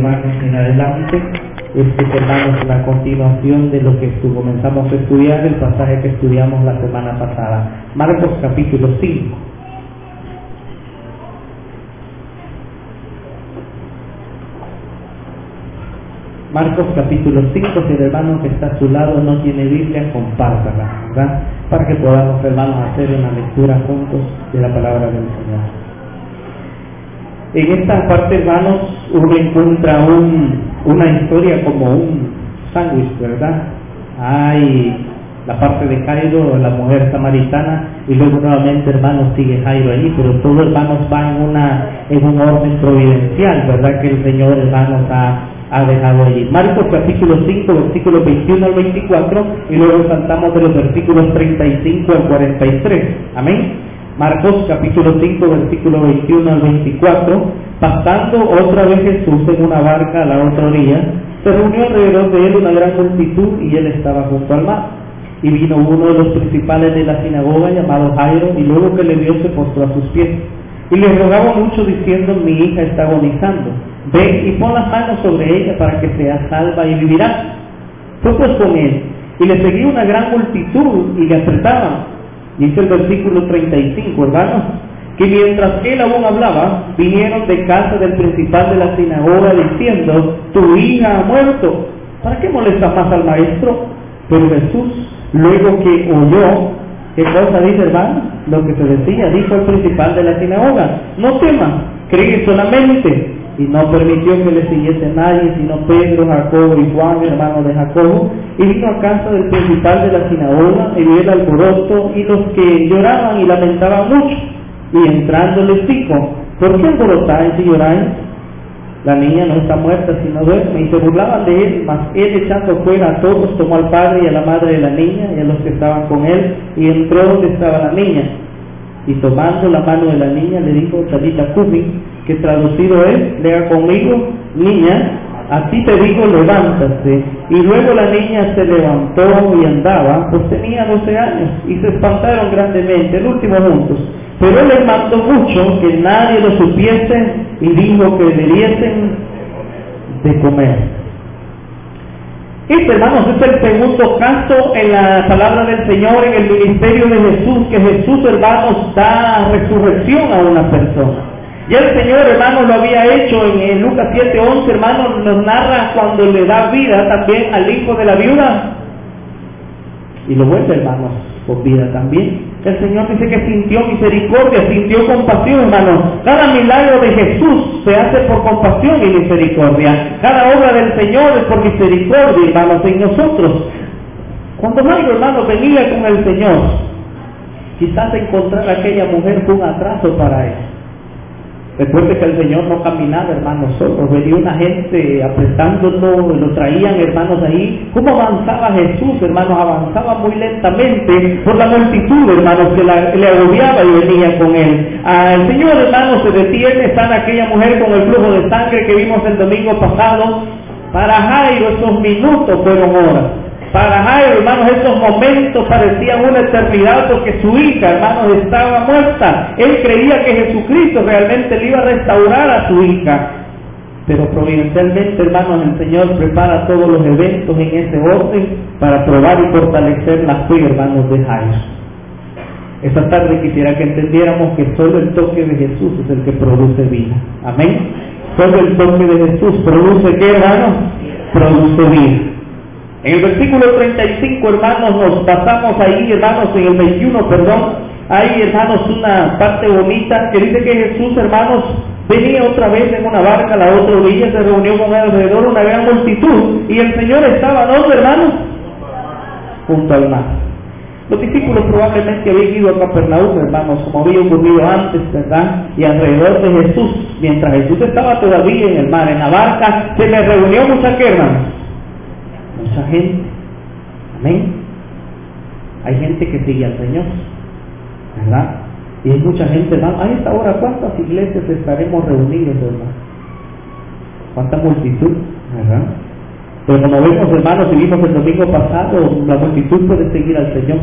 hermanos, en adelante. Hermanos, la continuación de lo que comenzamos a estudiar, el pasaje que estudiamos la semana pasada. Marcos capítulo 5. Marcos capítulo 5, si el hermano que está a su lado no tiene Biblia, compártala, ¿verdad? Para que podamos, hermanos, hacer una lectura juntos de la palabra del Señor. En esta parte, hermanos, uno encuentra una historia como un sándwich, ¿verdad? Hay la parte de Jairo, la mujer samaritana, y luego nuevamente, hermanos, sigue Jairo allí, pero todo, hermanos, va en un orden providencial, ¿verdad? Que el Señor, hermanos, ha dejado allí. Marcos capítulo 5, versículos 21 al 24, y luego saltamos de los versículos 35 al 43. Amén. Marcos capítulo 5, versículo 21 al 24. Pasando otra vez Jesús en una barca a la otra orilla, se reunió alrededor de él una gran multitud, y él estaba junto al mar. Y vino uno de los principales de la sinagoga, llamado Jairo, y luego que le vio se postró a sus pies. Y le rogaba mucho, diciendo: mi hija está agonizando, ven y pon las manos sobre ella para que sea salva y vivirá. Fue pues con él, y le seguía una gran multitud, y le apretaban. Dice el versículo 35, hermanos, que mientras él aún hablaba, vinieron de casa del principal de la sinagoga, diciendo: tu hija ha muerto, ¿para qué molestas más al maestro? Pero Jesús, luego que oyó, ¿qué cosa dice, hermano? Lo que se decía, dijo el principal de la sinagoga: no temas, cree solamente. Y no permitió que le siguiese nadie, sino Pedro, Jacobo y Juan, hermano de Jacobo. Y vino a casa del principal de la sinagoga, y vio el alboroto y los que lloraban y lamentaban mucho. Y entrando les dijo: ¿por qué alborotáis y lloráis? La niña no está muerta, sino duerme. Y se burlaban de él, mas él, echando fuera a todos, tomó al padre y a la madre de la niña y a los que estaban con él, y entró donde estaba la niña. Y tomando la mano de la niña le dijo: Talita cumi, que traducido es: lea conmigo, niña, a ti te digo, levántate. Y luego la niña se levantó y andaba, pues tenía 12 años, y se espantaron grandemente, el último juntos. Pero él les mandó mucho que nadie lo supiese, y dijo que le diesen de comer. Este, hermanos, es el segundo caso en la palabra del Señor, en el ministerio de Jesús, que Jesús, hermanos, da resurrección a una persona. Ya el Señor, hermanos, lo había hecho en Lucas 7:11, hermanos, nos narra cuando le da vida también al hijo de la viuda, y lo vuelve, hermanos, con vida también. El Señor dice que sintió misericordia, sintió compasión, hermanos. Cada milagro de Jesús se hace por compasión y misericordia. Cada obra del Señor es por misericordia, hermanos, en nosotros. Cuando Jairo, hermanos, venía con el Señor, quizás encontrar a aquella mujer fue un atraso para él. Recuerde que el Señor no caminaba, hermanos, solo. Venía una gente apretándolo, lo traían, hermanos, ahí. ¿Cómo avanzaba Jesús, hermanos? Avanzaba muy lentamente por la multitud, hermanos, que le agobiaba y venía con él. El Señor, hermanos, se detiene, sana aquella mujer con el flujo de sangre que vimos el domingo pasado. Para Jairo esos minutos fueron horas. Para Jairo, hermanos, esos momentos parecían una eternidad, porque su hija, hermanos, estaba muerta. Él creía que Jesucristo realmente le iba a restaurar a su hija. Pero providencialmente, hermanos, el Señor prepara todos los eventos en ese orden para probar y fortalecer la fe, hermanos, de Jairo. Esta tarde quisiera que entendiéramos que solo el toque de Jesús es el que produce vida. Amén. Solo el toque de Jesús produce, ¿qué, hermanos? Produce vida. En el versículo 35, hermanos, nos pasamos ahí, hermanos, en el 21, perdón, hay, hermanos, una parte bonita que dice que Jesús, hermanos, venía otra vez en una barca a la otra orilla, se reunió con él alrededor una gran multitud, y el Señor estaba, ¿dónde, hermanos? Junto al mar. Los discípulos probablemente habían ido a Capernaum, hermanos, como había ocurrido antes, ¿verdad? Y alrededor de Jesús, mientras Jesús estaba todavía en el mar, en la barca, se le reunió mucha, ¿qué, hermanos? Mucha gente. Amén. Hay gente que sigue al Señor, ¿verdad? Y hay mucha gente, hermano. A esta hora, ¿cuántas iglesias estaremos reunidos, hermano? ¿Cuánta multitud? ¿Verdad? Pero como vemos, hermanos, y vimos el domingo pasado, la multitud puede seguir al Señor.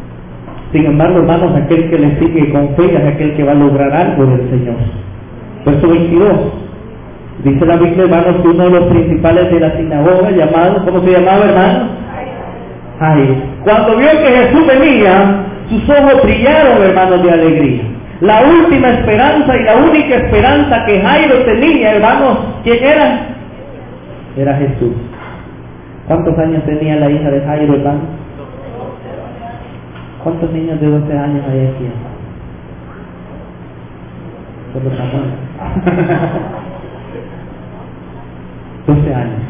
Sin embargo, hermanos, aquel que le sigue con fe es aquel que va a lograr algo del Señor. Verso 22. Dice la Biblia, hermanos, que uno de los principales de la sinagoga, llamado, ¿cómo se llamaba, hermano? Jairo. Cuando vio que Jesús venía, sus ojos brillaron, hermanos, de alegría. La última esperanza y la única esperanza que Jairo tenía, hermanos, ¿quién era? Era Jesús. ¿Cuántos años tenía la hija de Jairo, hermano? ¿Cuántos niños de 12 años hay aquí? Solo Samuel. 12 años.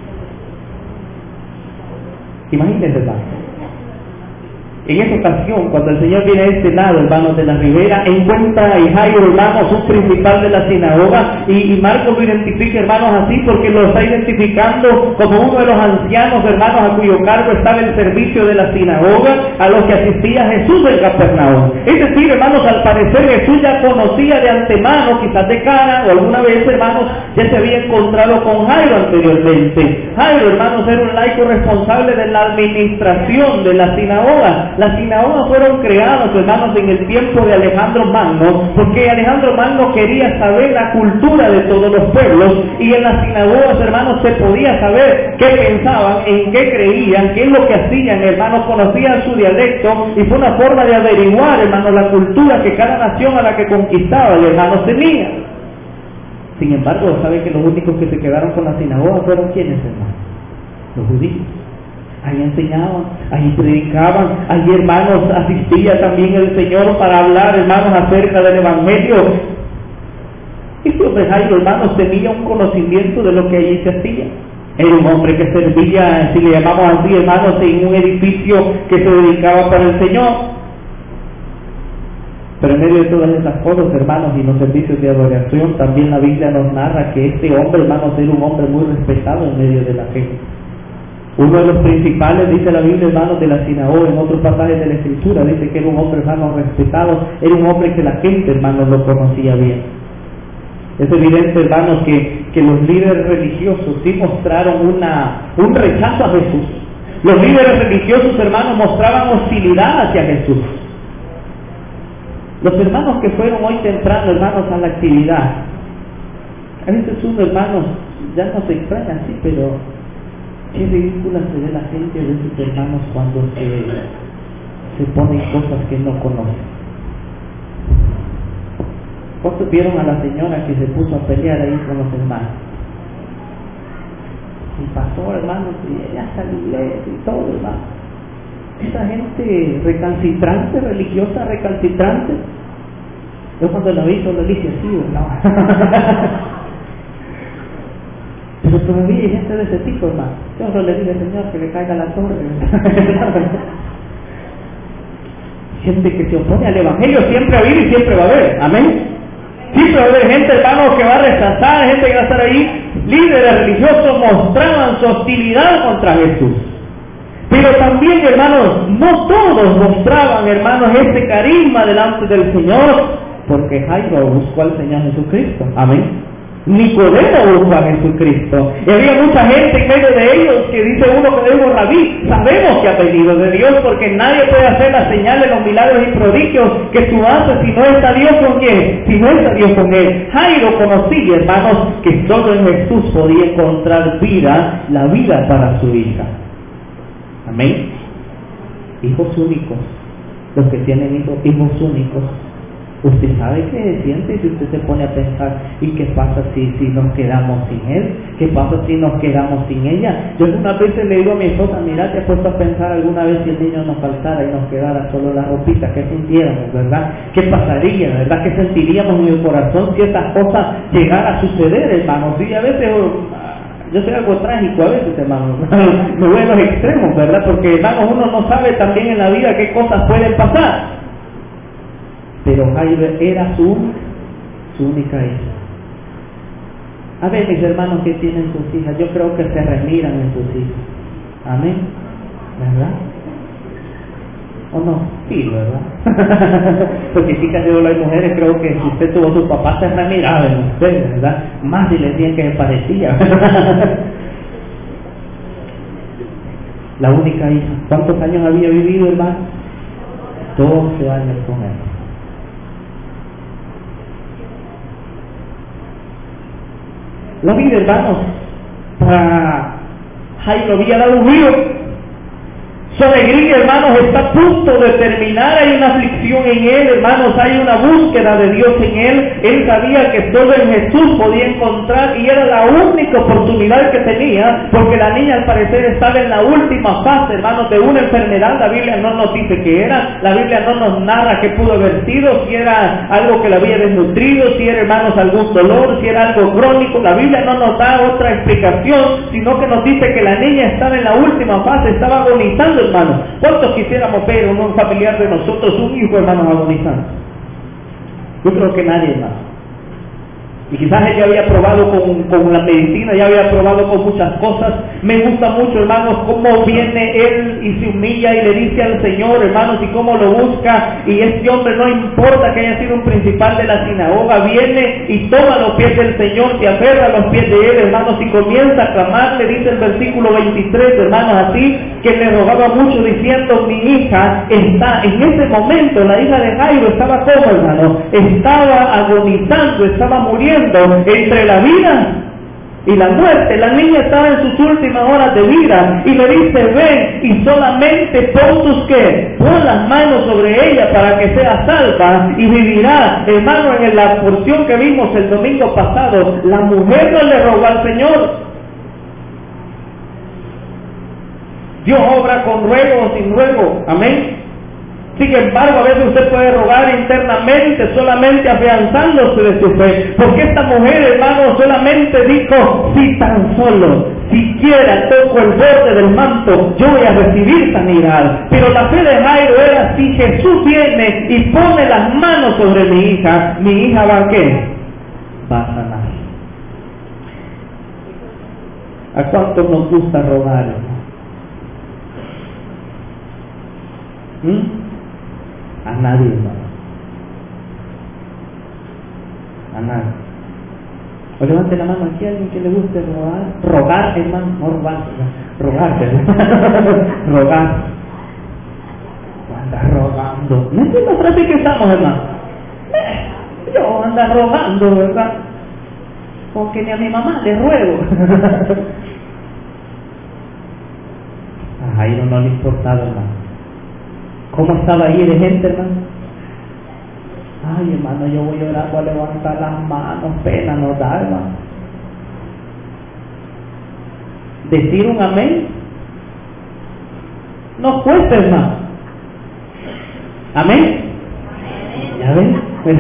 Imagínense, hermano. En esa ocasión, cuando el Señor viene a este lado, hermanos, de la ribera, encuentra a Jairo, hermanos, un principal de la sinagoga, y Marcos lo identifica, hermanos, así porque lo está identificando como uno de los ancianos, hermanos, a cuyo cargo estaba el servicio de la sinagoga, a los que asistía Jesús en Capernaum. Es decir, hermanos, al parecer Jesús ya conocía de antemano, quizás de cara, o alguna vez, hermanos, ya se había encontrado con Jairo anteriormente. Jairo, hermanos, era un laico responsable de la administración de la sinagoga. Las sinagogas fueron creadas, hermanos, en el tiempo de Alejandro Magno, porque Alejandro Magno quería saber la cultura de todos los pueblos, y en las sinagogas, hermanos, se podía saber qué pensaban, en qué creían, qué es lo que hacían, hermanos, conocían su dialecto, y fue una forma de averiguar, hermanos, la cultura que cada nación a la que conquistaba, hermanos, tenía. Sin embargo, ¿sabe que los únicos que se quedaron con la sinagoga fueron quiénes, hermanos? Los judíos. Ahí enseñaban, ahí predicaban, ahí, hermanos, asistía también el Señor para hablar, hermanos, acerca del Evangelio. Este hombre Jairo, hermanos, tenía un conocimiento de lo que allí se hacía. Era un hombre que servía, si le llamamos así, hermanos, en un edificio que se dedicaba para el Señor. Pero en medio de todas estas cosas, hermanos, y los servicios de adoración, también la Biblia nos narra que este hombre, hermanos, era un hombre muy respetado en medio de la gente. Uno de los principales, dice la Biblia, hermanos, de la sinagoga, en otros pasajes de la Escritura, dice que era un hombre, hermanos, respetado, era un hombre que la gente, hermanos, lo conocía bien. Es evidente, hermanos, que los líderes religiosos sí mostraron un rechazo a Jesús. Los líderes religiosos, hermanos, mostraban hostilidad hacia Jesús. Los hermanos que fueron hoy temprano, hermanos, a la actividad, a veces uno, hermanos, ya no se extraña así, pero qué ridícula se ve la gente de sus hermanos cuando se ponen cosas que no conocen. ¿Cuántos vieron a la señora que se puso a pelear ahí con los hermanos? Y pasó, hermanos, y ella hasta la iglesia y todo, hermano. Esa gente recalcitrante, religiosa recalcitrante. Yo cuando la vi solo dije así, ¿no? Pero todavía hay gente de ese tipo, hermano. Yo solo le dije, Señor, que le caiga la torre. Gente que se opone al Evangelio siempre ha habido y siempre va a haber. Amén. Siempre va a haber gente, hermano, que va a rechazar, gente que va a estar ahí. Líderes religiosos mostraban su hostilidad contra Jesús. Pero también, hermanos, no todos mostraban, hermanos, este carisma delante del Señor, porque Jairo buscó al Señor Jesucristo. Amén. Nicodemo buscó a Jesucristo. Y había mucha gente en medio de ellos que dice uno que dijo, Rabí, sabemos que ha venido de Dios, porque nadie puede hacer las señales, los milagros y prodigios que tú haces si no está Dios con quién, si no está Dios con él. Jairo conocía, hermanos, que solo en Jesús podía encontrar vida, la vida para su hija. Amén. Hijos únicos, los que tienen hijos únicos. Usted sabe qué se siente si usted se pone a pensar, ¿y qué pasa si nos quedamos sin él? ¿Qué pasa si nos quedamos sin ella? Yo algunas veces le digo a mi esposa, mira, te he puesto a pensar alguna vez si el niño nos faltara y nos quedara solo la ropita, ¿qué sintiéramos, verdad? ¿Qué pasaría, verdad? ¿Qué sentiríamos en el corazón si estas cosas llegaran a suceder, hermanos? Y a veces yo soy algo trágico a veces, hermanos, me voy a los extremos, ¿verdad? Porque, hermanos, uno no sabe también en la vida qué cosas pueden pasar. Pero Jairo era su única hija. A ver, mis hermanos que tienen sus hijas, yo creo que se remiran en sus hijas. Amén. ¿Verdad? ¿O no? Sí, ¿verdad? Porque chicas, yo las mujeres creo que si usted tuvo sus papás se remiraban en usted, ¿verdad? Más si le decían que se parecía. La única hija. ¿Cuántos años había vivido, hermano? 12 años con él. la vida, hermanos, para Jairo había dado un giro. Su alegría, hermanos, está a punto de terminar. Hay una aflicción en él, hermanos, hay una búsqueda de Dios en él. Él sabía que solo en Jesús podía encontrar, y era la única oportunidad que tenía, porque la niña al parecer estaba en la última fase, hermanos, de una enfermedad. La Biblia no nos dice qué era, la Biblia no nos narra qué pudo haber sido, si era algo que la había desnutrido, si era, hermanos, algún dolor, si era algo crónico. La Biblia no nos da otra explicación, sino que nos dice que la niña estaba en la última fase, estaba agonizando, hermanos. ¿Cuántos quisiéramos ver un familiar de nosotros, un hijo, hermanos, agonizando? Yo creo que nadie más. Y quizás ella había probado con la medicina, ya había probado con muchas cosas. Me gusta mucho, hermanos, cómo viene él y se humilla y le dice al Señor, hermanos, y cómo lo busca. Y este hombre, no importa que haya sido un principal de la sinagoga, viene y toma los pies del Señor, se aferra a los pies de él, hermanos, y comienza a clamar. Le dice el versículo 23, hermanos, así, que le rogaba mucho diciendo: mi hija está. En ese momento la hija de Jairo estaba como, hermano, estaba agonizando, estaba muriendo entre la vida y la muerte. La niña estaba en sus últimas horas de vida, y le dice: ven y solamente pon tus ¿qué? Pon las manos sobre ella para que sea salva y vivirá. Hermano, en la porción que vimos el domingo pasado, la mujer no le rogó al Señor. Dios obra con ruego o sin ruego, amén. Sin embargo, a veces usted puede rogar internamente, solamente afianzándose de su fe. Porque esta mujer, hermano, solamente dijo: si tan solo, siquiera toco el borde del manto, yo voy a recibir sanidad. Pero la fe de Jairo era: si Jesús viene y pone las manos sobre mi hija va a ¿qué? Va a sanar. ¿A cuánto nos gusta rogar? A nadie, hermano. A nadie. O levante la mano aquí a alguien que le guste rogar. Rogar, hermano, no robar. Rogar, rogar. Anda rogando. ¿No es la frase que estamos, hermano? Yo ando rogando, ¿verdad? Porque ni a mi mamá le ruego. A Jairo no le importaba, hermano. ¿Cómo estaba ahí de gente, hermano? Ay, hermano, yo voy orando a levantar las manos, pena nos da, hermano. Decir un amén no cuesta, hermano. Amén. ¿Ya ven?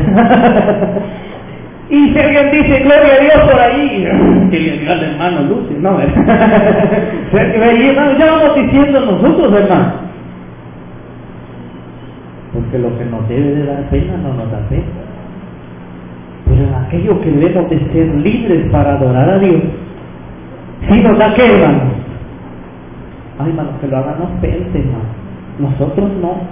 Y si alguien dice gloria a Dios por ahí, que le diga al hermano Lucio, no, hermano, ya vamos diciendo nosotros, hermano. Porque lo que nos debe de dar pena no nos da pena. Pero en aquello que debemos de ser libres para adorar a Dios, sí nos da que, hermano. Ay, hermano, que lo hagan los peces, hermano. Nosotros no.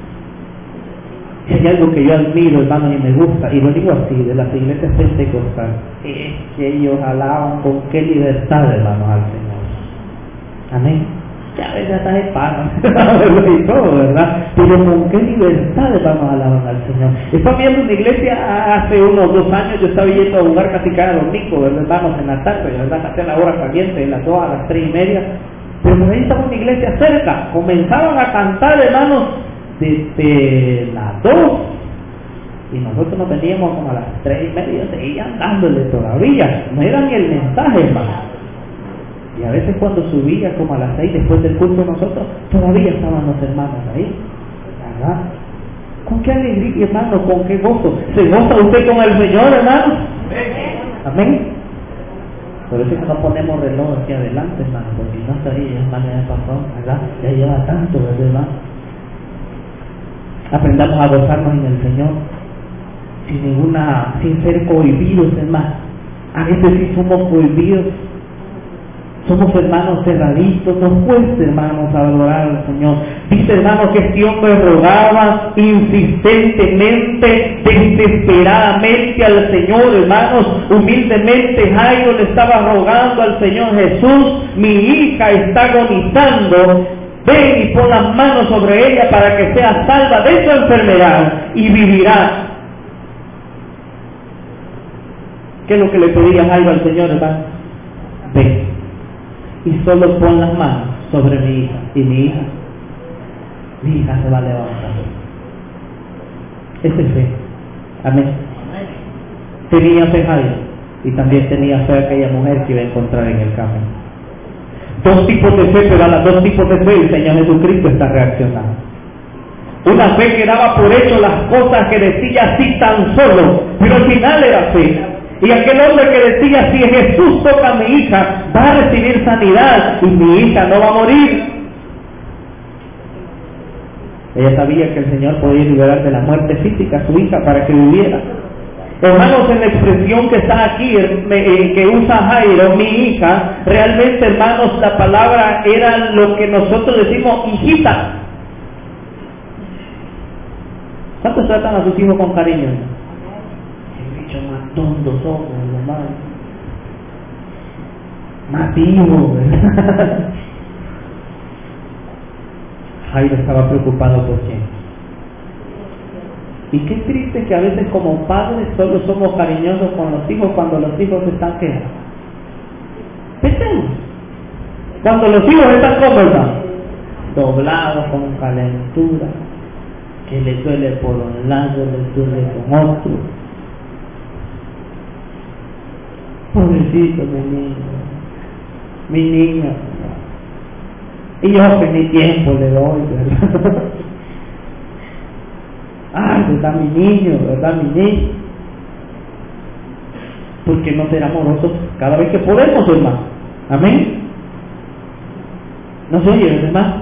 Si hay algo que yo admiro, hermano, y me gusta, y lo digo así, de las iglesias pentecostales, es que ellos alaban con qué libertad, hermano, al Señor. Amén. Ya a veces hasta de pan y todo, ¿verdad? Pero con qué libertad vamos a alabar al Señor. Estaba viendo una iglesia hace unos 2 años. Yo estaba yendo a jugar casi cada domingo, ¿verdad? Vamos en la tarde, ¿verdad? Hacía la hora caliente, de las 2 a las 3:30. Pero por ahí estaba una iglesia cerca. Comenzaban a cantar, hermanos, desde las 2. Y nosotros nos veníamos como a las 3:30, seguían dándole todavía. No era ni el mensaje, hermano. Y a veces cuando subía como a las 6 después del culto nosotros, todavía estaban los hermanos ahí, ¿verdad? ¿Con qué alegría, hermano? ¿Con qué gozo? ¿Se goza usted con el Señor, hermano? Amén. Por eso es que no ponemos reloj hacia adelante, hermano, porque no está ahí, hermano, ya pasó, ¿verdad? Ya lleva tanto, ¿verdad? Aprendamos a gozarnos en el Señor, sin ser cohibidos, hermano. A veces sí somos cohibidos. Somos hermanos cerraditos, nos cuesta, hermanos, adorar al Señor. Dice, hermanos, que este hombre rogaba insistentemente, desesperadamente al Señor, hermanos. Humildemente Jairo le estaba rogando al Señor Jesús: mi hija está agonizando, ven y pon las manos sobre ella para que sea salva de su enfermedad y vivirá. ¿Qué es lo que le pedía Jairo al Señor, hermano? Ven y solo pon las manos sobre mi hija, y mi hija se va a levantar. Esa es fe. Amén. Tenía fe Jairo, y también tenía fe aquella mujer que iba a encontrar en el camino. Dos tipos de fe, pero a los dos tipos de fe el Señor Jesucristo está reaccionando. Una fe que daba por hecho las cosas que decía así tan solo, pero al final era fe. Y aquel hombre que decía, si Jesús toca a mi hija, va a recibir sanidad y mi hija no va a morir. Ella sabía que el Señor podía liberar de la muerte física a su hija para que viviera. Hermanos, en la expresión que está aquí, que usa Jairo, mi hija, realmente, hermanos, la palabra era lo que nosotros decimos hijita. ¿Cuántos tratan a sus hijos con cariño? El bicho más tonto somos, hermano. Más vivo, ¿verdad? Jairo estaba preocupado por quién. Y qué triste que a veces como padres solo somos cariñosos con los hijos cuando los hijos están quedando. Pensemos. Cuando los hijos están como doblados, con calentura, que le duele por un lado, le duele con otro. Pobrecito mi niña. Y yo que ni tiempo le doy, ¿verdad? Ay, ¿verdad mi niño? ¿Verdad mi niño? Porque no ser amorosos cada vez que podemos, hermano. Amén. ¿No se oye, hermano?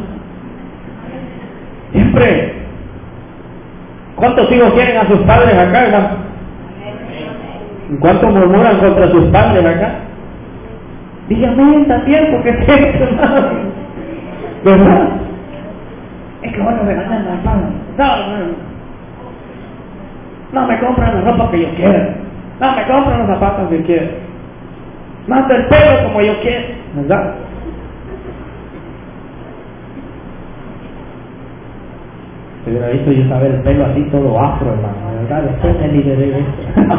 Siempre. ¿Cuántos hijos tienen a sus padres acá, hermano? ¿Cuántos murmuran contra sus padres acá? Dígame también, porque siempre, hermano. ¿Verdad? Es que van a regalar la padre. No me compran la ropa que yo quiero. No me compran los zapatos que quiero. No hasta el pelo como yo quiero. ¿Verdad? Se hubiera visto yo saber el pelo así todo afro, hermano. ¿Verdad? Después me liberé de eso.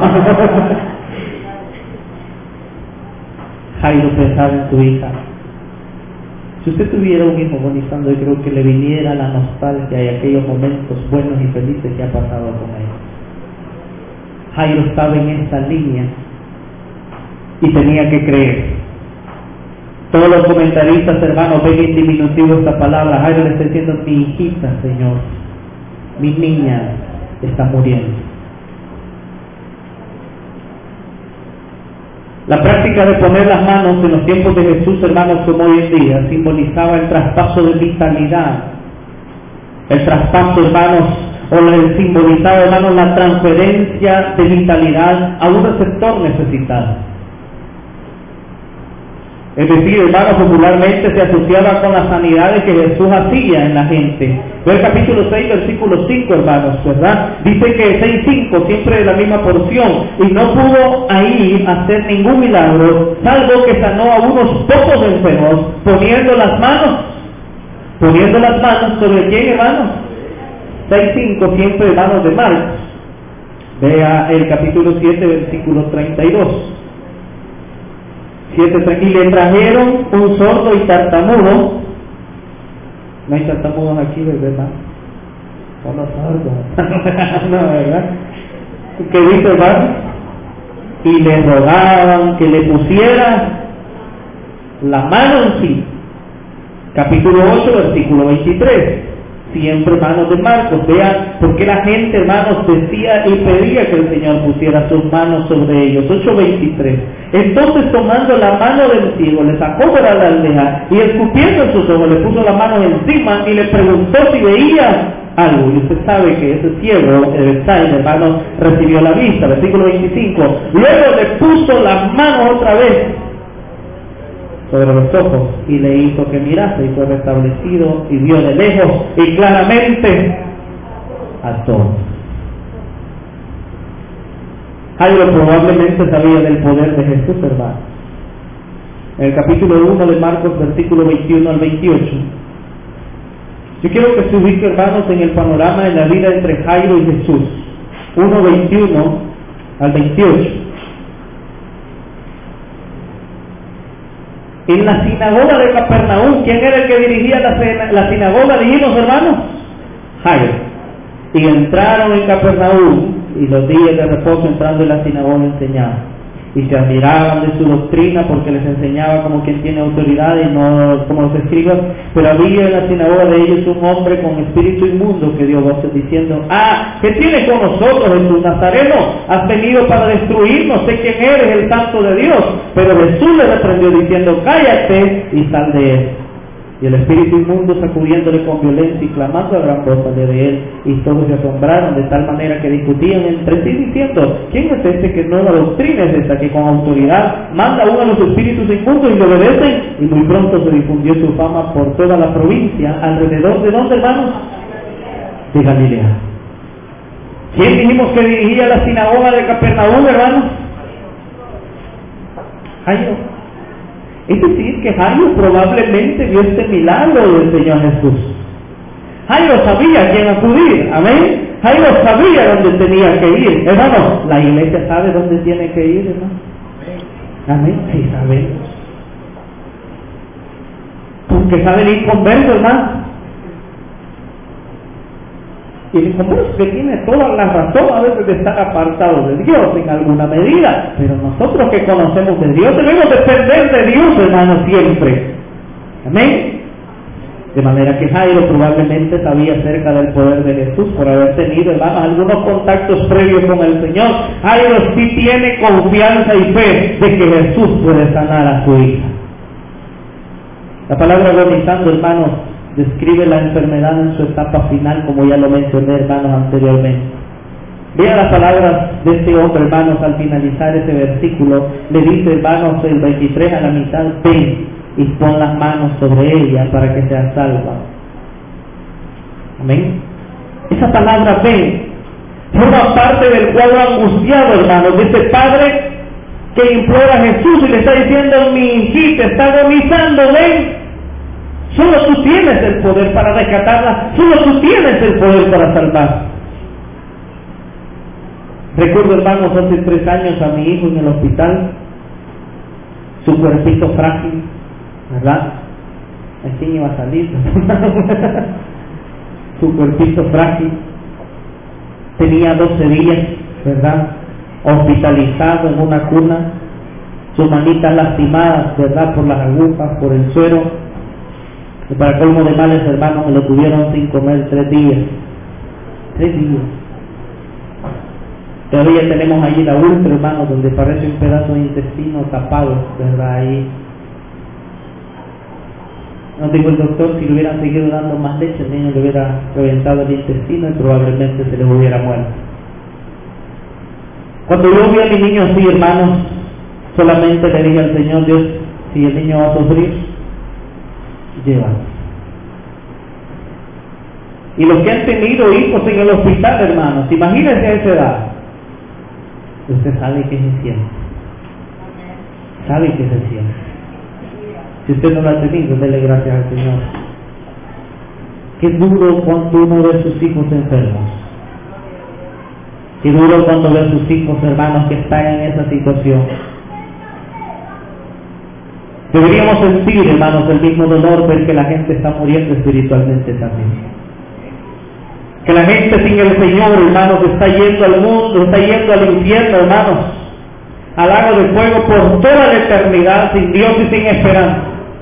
Jairo pensaba en su hija. Si usted tuviera un hijo agonizando, yo creo que le viniera la nostalgia y aquellos momentos buenos y felices que ha pasado con él. Jairo estaba en esta línea y tenía que creer. Todos los comentaristas, hermanos, ven en diminutivo esta palabra. Jairo le está diciendo, mi hijita, Señor, mi niña está muriendo. La práctica de poner las manos en los tiempos de Jesús, hermanos, como hoy en día, simbolizaba el traspaso de vitalidad. El traspaso, hermanos, o simbolizaba, hermanos, la transferencia de vitalidad a un receptor necesitado. Es decir, hermanos, popularmente se asociaba con las sanidades que Jesús hacía en la gente. Ve el capítulo 6, versículo 5, hermanos, ¿verdad? Dice que 6:5, siempre de la misma porción, y no pudo ahí hacer ningún milagro, salvo que sanó a unos pocos enfermos, poniendo las manos sobre quién, hermanos. 6:5, siempre, hermanos, de Marcos. Vea el capítulo 7, versículo 32. Y le trajeron un sordo y tartamudo. No hay tartamudos aquí, ¿verdad? Solo sordos. No, ¿verdad? ¿Qué dice, hermano? Y le rogaban que le pusiera la mano en sí. Capítulo 8, versículo 23. Siempre, hermanos, de Marcos. Vean por qué la gente, hermanos, decía y pedía que el Señor pusiera sus manos sobre ellos. 8:23. Entonces, tomando la mano del ciego, le sacó para la aldeja y escupiendo en sus ojos, le puso la mano encima y le preguntó si veía algo. Y usted sabe que ese ciego, el Bethsaida, hermano, recibió la vista. Versículo 25. Luego le puso las manos otra vez sobre los ojos y le hizo que mirase, y fue restablecido y vio de lejos y claramente a todos. Jairo probablemente sabía del poder de Jesús, hermano. En el capítulo 1 de Marcos, versículo 21 al 28. Yo quiero que se ubique, hermanos, en el panorama de la vida entre Jairo y Jesús. 1:21 al 28. en la sinagoga de Capernaum. ¿Quién era el que dirigía la sinagoga? Dijimos, hermanos, Jairo. Y entraron en Capernaum, y los días de reposo entrando en la sinagoga enseñaba. Y se admiraban de su doctrina porque les enseñaba como quien tiene autoridad y no como los escribas. Pero había en la sinagoga de ellos un hombre con espíritu inmundo que dio voces diciendo: ¿qué tienes con nosotros, Jesús Nazareno? Has venido para destruirnos, sé quién eres, el santo de Dios. Pero Jesús le reprendió diciendo: cállate y sal de él. Y el espíritu inmundo, sacudiéndole con violencia y clamando a gran voz, salió de él, y todos se asombraron de tal manera que discutían entre sí diciendo: ¿quién es este que nueva doctrina es esta, que con autoridad manda uno a los espíritus inmundos y le obedecen? Y muy pronto se difundió su fama por toda la provincia, alrededor de ¿dónde, hermanos? De Galilea. ¿Quién dijimos que dirigía la sinagoga de Capernaum, hermanos? Jairo. Es decir, que Jairo probablemente vio este milagro del Señor Jesús. Jairo sabía a quién acudir, amén. Jairo sabía dónde tenía que ir, hermano. La iglesia sabe dónde tiene que ir, hermano. Amén, sí sabemos. Porque saben ir conversos, hermano. Y el inconverso que tiene toda la razón a veces de estar apartado de Dios en alguna medida, pero nosotros que conocemos de Dios debemos depender de Dios, hermanos, siempre. Amén. De manera que Jairo probablemente sabía acerca del poder de Jesús por haber tenido, hermanos, algunos contactos previos con el Señor. Jairo sí tiene confianza y fe de que Jesús puede sanar a su hija. La palabra agonizando, hermanos, describe la enfermedad en su etapa final, como ya lo mencioné, hermanos, anteriormente. Vean las palabras de este hombre, hermanos, al finalizar ese versículo. Le dice, hermanos, el 23 a la mitad: ven y pon las manos sobre ella para que sea salva. Amén. Esa palabra ven forma parte del cuadro angustiado, hermanos, de ese padre que implora a Jesús y le está diciendo: mi hijita está agonizando, ven. Solo tú tienes el poder para rescatarla, solo tú tienes el poder para salvarla. Recuerdo, hermanos, hace 3 años a mi hijo en el hospital, su cuerpito frágil, ¿verdad? ¿A quién iba a salir? Su cuerpito frágil, tenía 12 días, ¿verdad? Hospitalizado en una cuna, sus manitas lastimadas, ¿verdad? Por las agujas, por el suero. Y para colmo de males, hermanos, me lo tuvieron sin comer 3 días. 3 días. Todavía tenemos allí la úlcera, hermanos, donde parece un pedazo de intestino tapado, ¿verdad? Ahí. Nos dijo el doctor, si le hubieran seguido dando más leche, el niño le hubiera reventado el intestino y probablemente se le hubiera muerto. Cuando yo vi a mi niño así, hermanos, solamente le dije al Señor: Dios, si el niño va a sufrir, llévalo. Y los que han tenido hijos en el hospital, hermanos, imagínense a esa edad, usted sabe que se siente, sabe que se siente. Si usted no lo ha tenido, dele gracias al Señor. Qué duro cuando uno ve a sus hijos enfermos, qué duro cuando ve a sus hijos, hermanos, que están en esa situación. Deberíamos sentir, hermanos, el mismo dolor, ver que la gente está muriendo espiritualmente también. Que la gente sin el Señor, hermanos, está yendo al mundo, está yendo al infierno, hermanos, al lago de fuego por toda la eternidad, sin Dios y sin esperanza.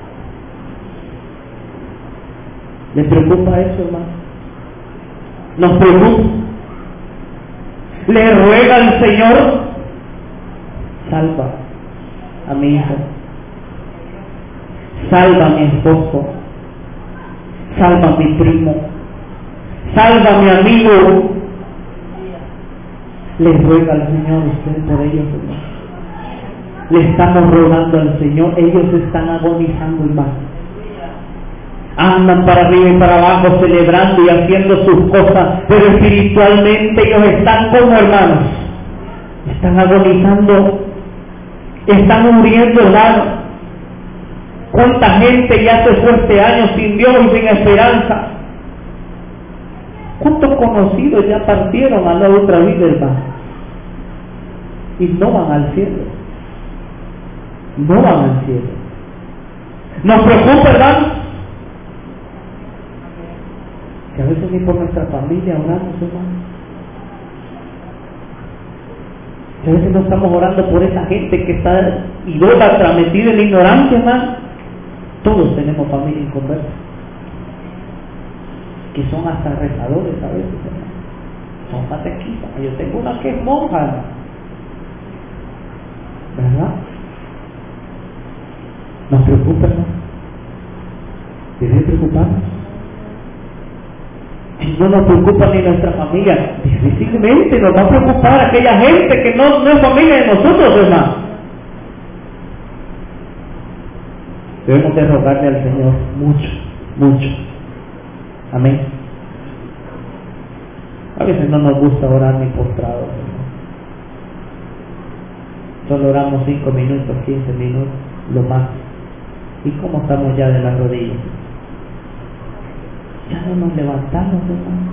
¿Les preocupa eso, hermano? ¿Nos preocupa? ¿Le ruega al Señor? Salva a mi hijo. Salva a mi esposo, salva a mi primo, salva a mi amigo. Le ruega al Señor usted por ellos, hermano. Le estamos rogando al Señor, ellos están agonizando, hermano. Andan para arriba y para abajo celebrando y haciendo sus cosas, pero espiritualmente ellos están como, hermanos, están agonizando, están muriendo, hermanos. ¿Cuánta gente ya se fue este año sin Dios y sin esperanza? ¿Cuántos conocidos ya partieron a la otra vida, hermano? Y no van al cielo. No van al cielo. Nos preocupa, hermanos, que a veces ni por nuestra familia oramos, hermanos. Que a veces no estamos orando por esa gente que está idólatra, metida en la ignorancia, hermano. Todos tenemos familia inconversa, que son hasta rezadores a veces, hermano. Son catequistas. Yo tengo una que es monja, hermano. ¿Verdad? Nos preocupa, hermano. Debe preocuparnos. Si no nos preocupa ni nuestra familia, difícilmente nos va a preocupar aquella gente que no es familia de nosotros, hermano. Debemos de rogarle al Señor mucho, mucho. Amén. A veces no nos gusta orar ni postrados, hermano. Solo oramos 5 minutos, 15 minutos, lo más. ¿Y cómo estamos ya de las rodillas? Ya no nos levantamos, hermano.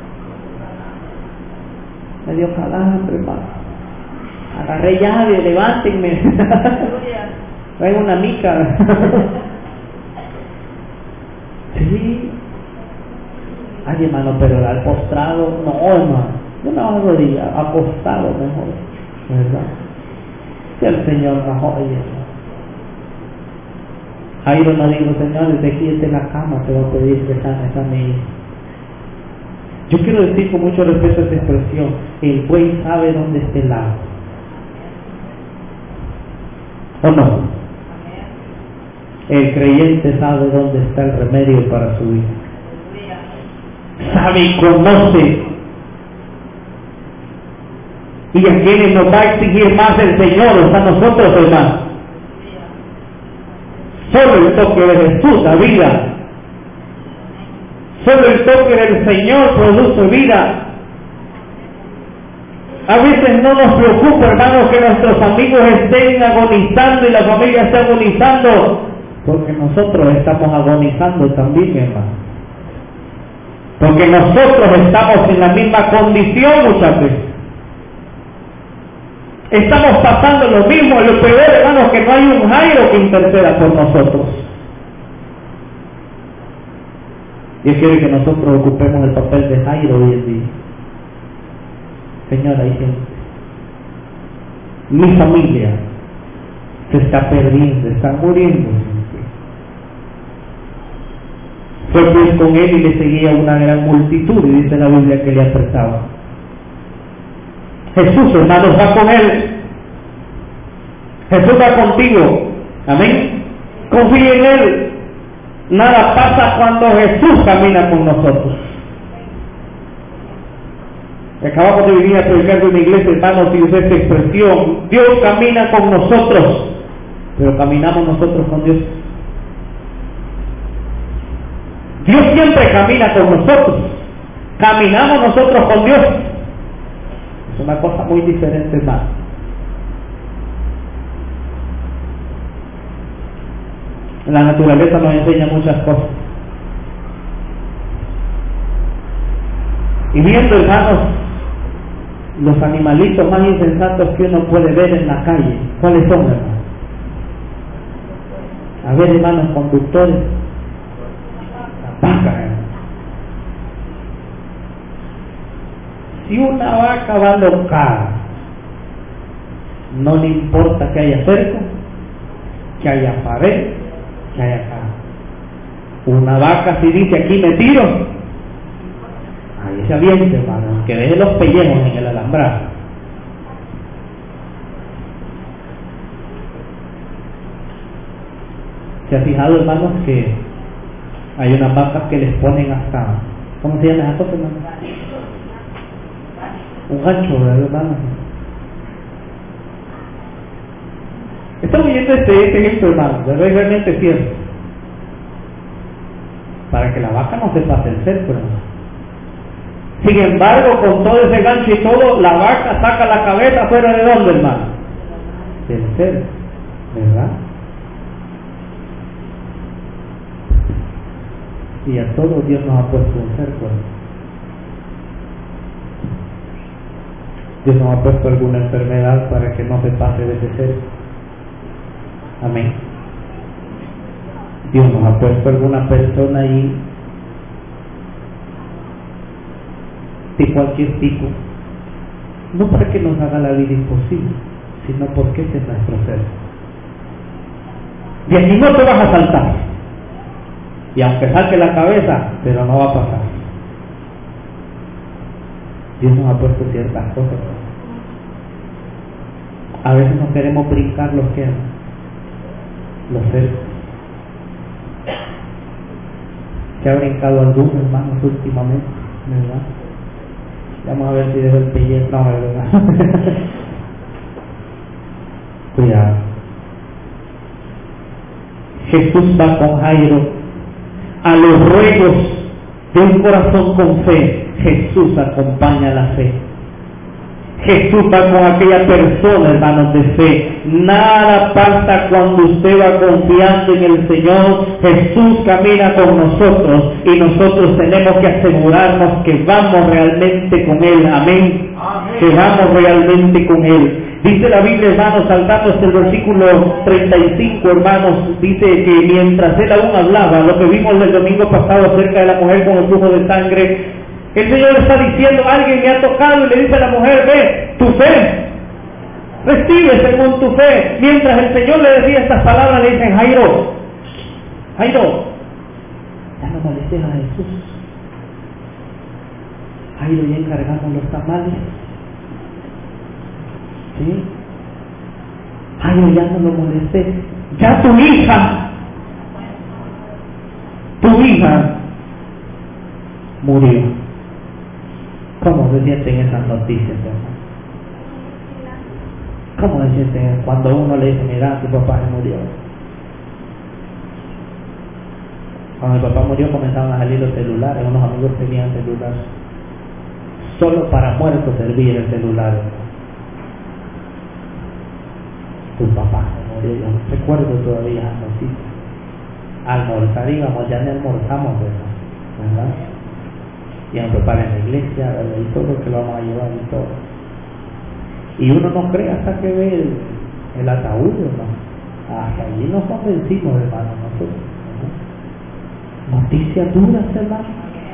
Me dio calambre, hermano. Agarré llave, levántenme. Traigo una mica. Sí. Ay, hermano, pero al postrado, no, hermano. Yo no hago rodillas, acostado mejor. ¿Verdad? Que el Señor nos oye, hermano. Jairo no dijo, Señor, desde aquí en la cama te voy a pedir que sane. Yo quiero decir con mucho respeto esta expresión: el buey sabe dónde está el agua. ¿O no? El creyente sabe dónde está el remedio para su vida. Sabe y conoce. Y a quienes nos va a exigir más el Señor es a nosotros, hermanos. Solo el toque de Jesús da vida. Solo el toque del Señor produce vida. A veces no nos preocupa, hermanos, que nuestros amigos estén agonizando y la familia esté agonizando, porque nosotros estamos agonizando también, hermano. Porque nosotros estamos en la misma condición muchas veces. Estamos pasando lo mismo, lo peor, hermanos, que no hay un Jairo que interceda por nosotros. Dios quiere que nosotros ocupemos el papel de Jairo hoy en día. Señora, hay gente. Mi familia se está perdiendo, está muriendo. Fue pues con él y le seguía una gran multitud, y dice la Biblia que le apretaba. Jesús, hermanos, va con él. Jesús va contigo. Amén. Confía en él. Nada pasa cuando Jesús camina con nosotros. Acabamos de venir a predicar de una iglesia, hermanos, y usé esta expresión: Dios camina con nosotros, pero caminamos nosotros con Dios. Dios siempre camina con nosotros, caminamos nosotros con Dios. Es una cosa muy diferente, hermano. La naturaleza nos enseña muchas cosas. Y viendo, hermanos, los animalitos más insensatos que uno puede ver en la calle, ¿cuáles son, hermanos? A ver, hermanos, conductores, la vaca, hermanos. Si una vaca va loca, no le importa que haya cerco, que haya pared, que haya acá. Una vaca si dice aquí me tiro, ahí se avienta, hermano, que deje los pellejos en el alambrado. ¿Se ha fijado, hermanos, que hay unas vacas que les ponen hasta, ¿cómo se llama esa cosa, hermano? Un gancho, ¿verdad, hermano? Estamos viendo este ejemplo, hermano, es realmente cierto. Para que la vaca no se pase el cerco, hermano. Sin embargo, con todo ese gancho y todo, la vaca saca la cabeza fuera de dónde, hermano? Del cerco, ¿verdad? Y a todos Dios nos ha puesto un cerco, hermano. Dios nos ha puesto alguna enfermedad para que no se pase de ese cerco. Amén. Dios nos ha puesto alguna persona ahí de cualquier tipo, no para que nos haga la vida imposible, sino porque ese es nuestro ser. De aquí no te vas a saltar, y aunque saque la cabeza, pero no va a pasar. Dios nos ha puesto ciertas cosas. A veces no queremos brincar los que los seres. ¿Se ha brincado alguno, hermanos, últimamente? ¿Verdad? Vamos a ver si dejo el pellejo. No, ¿verdad? Cuidado. Jesús va con Jairo a los ruegos de un corazón con fe. Jesús acompaña la fe. Jesús va con aquella persona, hermanos, de fe. Nada pasa cuando usted va confiando en el Señor. Jesús camina con nosotros y nosotros tenemos que asegurarnos que vamos realmente con Él. Amén. Amén. Que vamos realmente con Él. Dice la Biblia, hermanos, saltando hasta el versículo 35, hermanos, dice que mientras él aún hablaba, lo que vimos el domingo pasado acerca de la mujer con el flujo de sangre, el Señor está diciendo, alguien me ha tocado, y le dice a la mujer, ve, tu fe, recibe según tu fe. Mientras el Señor le decía estas palabras, le dicen, Jairo, ya no molestes a Jesús. Jairo, ya encargamos los tamales. ¿Sí? Jairo, ya no lo molestes. Ya tu hija murió. ¿Cómo se sienten esas noticias, hermano? ¿Cómo se sienten cuando uno le dice, mira, tu papá se murió? Cuando mi papá murió comenzaron a salir los celulares, unos amigos tenían celulares. Solo para muertos servía el celular. Tu papá se murió, yo recuerdo todavía las noticias. Almorzar íbamos, ya no almorzamos, ¿verdad? Y a preparar en la iglesia, ¿verdad? Y todo lo que lo vamos a llevar y todo. Y uno no cree hasta que ve el ataúd, hermano. Hasta allí nos convencimos, hermano, nosotros. Noticias duras, hermano.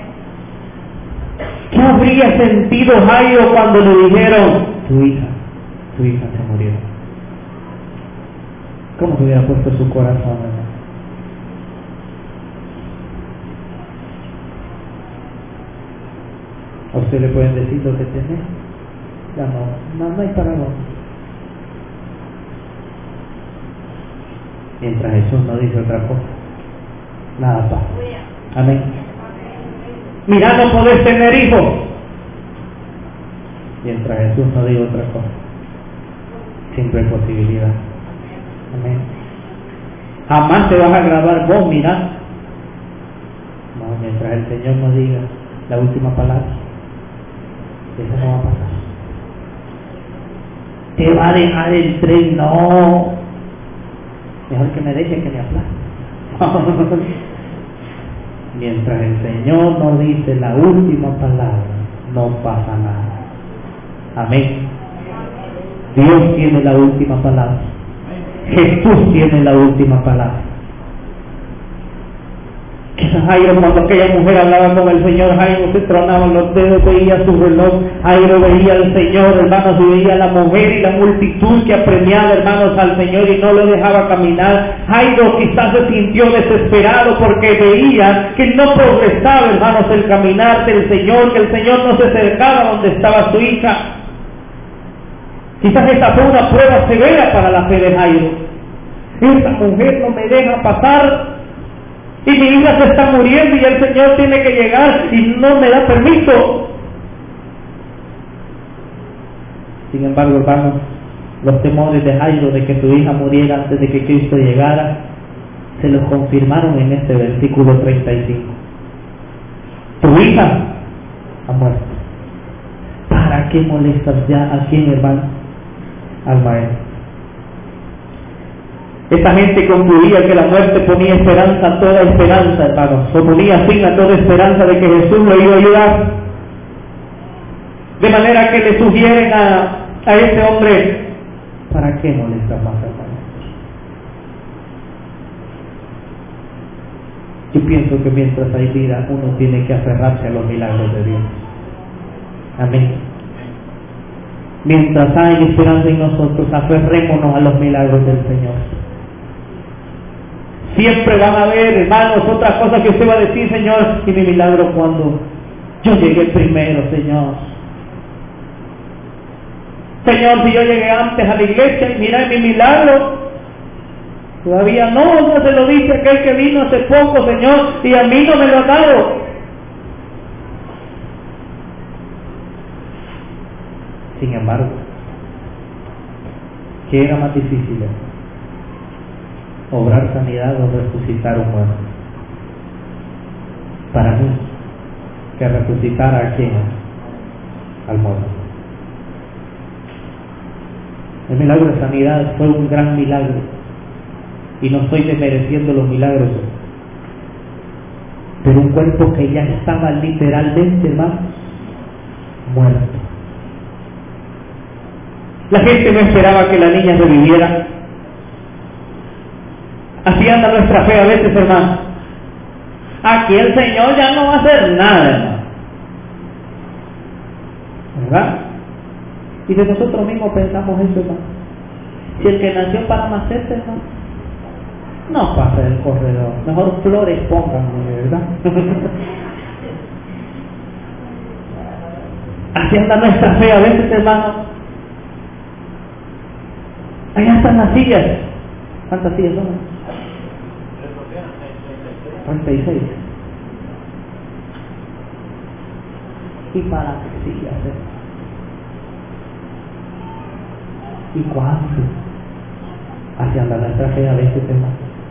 ¿Qué habría sentido Jairo cuando le dijeron, tu hija se murió? ¿Cómo se hubiera puesto su corazón, hermano? A usted le pueden decir lo que tiene. Ya no hay para dónde. Mientras Jesús no dice otra cosa, nada pasa. Amén. Mira, no podés tener hijos. Mientras Jesús no diga otra cosa, siempre hay posibilidad. Amén. Jamás te vas a grabar vos, mira. No, mientras el Señor nos diga la última palabra, eso no va a pasar. Te va a dejar el tren, no. Mejor que me deje que me aplaste. Mientras el Señor nos dice la última palabra, no pasa nada. Amén. Dios tiene la última palabra. Jesús tiene la última palabra. Quizás Jairo, cuando aquella mujer hablaba con el Señor, Jairo se tronaban los dedos, veía su reloj. Jairo veía al Señor, hermanos, y veía a la mujer y la multitud que apremiaba, hermanos, al Señor y no lo dejaba caminar. Jairo quizás se sintió desesperado porque veía que no progresaba, hermanos, el caminar del Señor, que el Señor no se acercaba donde estaba su hija. Quizás esta fue una prueba severa para la fe de Jairo. Esta mujer no me deja pasar. Y mi hija se está muriendo y el Señor tiene que llegar y no me da permiso. Sin embargo, hermanos, los temores de Jairo de que su hija muriera antes de que Cristo llegara, se los confirmaron en este versículo 35. Tu hija ha muerto. ¿Para qué molestas ya a quién, hermano? Al maestro. Esta gente concluía que la muerte ponía esperanza, toda esperanza, hermanos, o ponía fin a toda esperanza de que Jesús lo iba a ayudar. De manera que le sugieren a este hombre, ¿para qué molestas más, hermano? Yo pienso que mientras hay vida, uno tiene que aferrarse a los milagros de Dios. Amén. Mientras hay esperanza en nosotros, aferrémonos a los milagros del Señor. Siempre van a haber, hermanos, otras cosas que usted va a decir, Señor, y mi milagro cuando yo llegué primero, Señor. Señor, si yo llegué antes a la iglesia y mira mi milagro, todavía no se lo dice aquel que vino hace poco, Señor, y a mí no me lo ha dado. Sin embargo, ¿qué era más difícil? ¿Obrar sanidad o resucitar un muerto? Para mí, que resucitar a quién? Al muerto. El milagro de sanidad fue un gran milagro, y no estoy desmereciendo los milagros, pero un cuerpo que ya estaba literalmente, hermano, muerto. La gente no esperaba que la niña reviviera. Así anda nuestra fe a veces, hermano. Aquí el Señor ya no va a hacer nada, hermano. ¿Verdad? Y de nosotros mismos pensamos eso, hermano. Si el que nació para macete, hermano, no pasa el corredor. Mejor flores pónganme, ¿verdad? Así anda nuestra fe a veces, hermano. Allá están las sillas. ¿Cuántas sillas son? 36. ¿Y para qué sillas? ¿Y cuánto? Así anda nuestra fe a veces, hermano.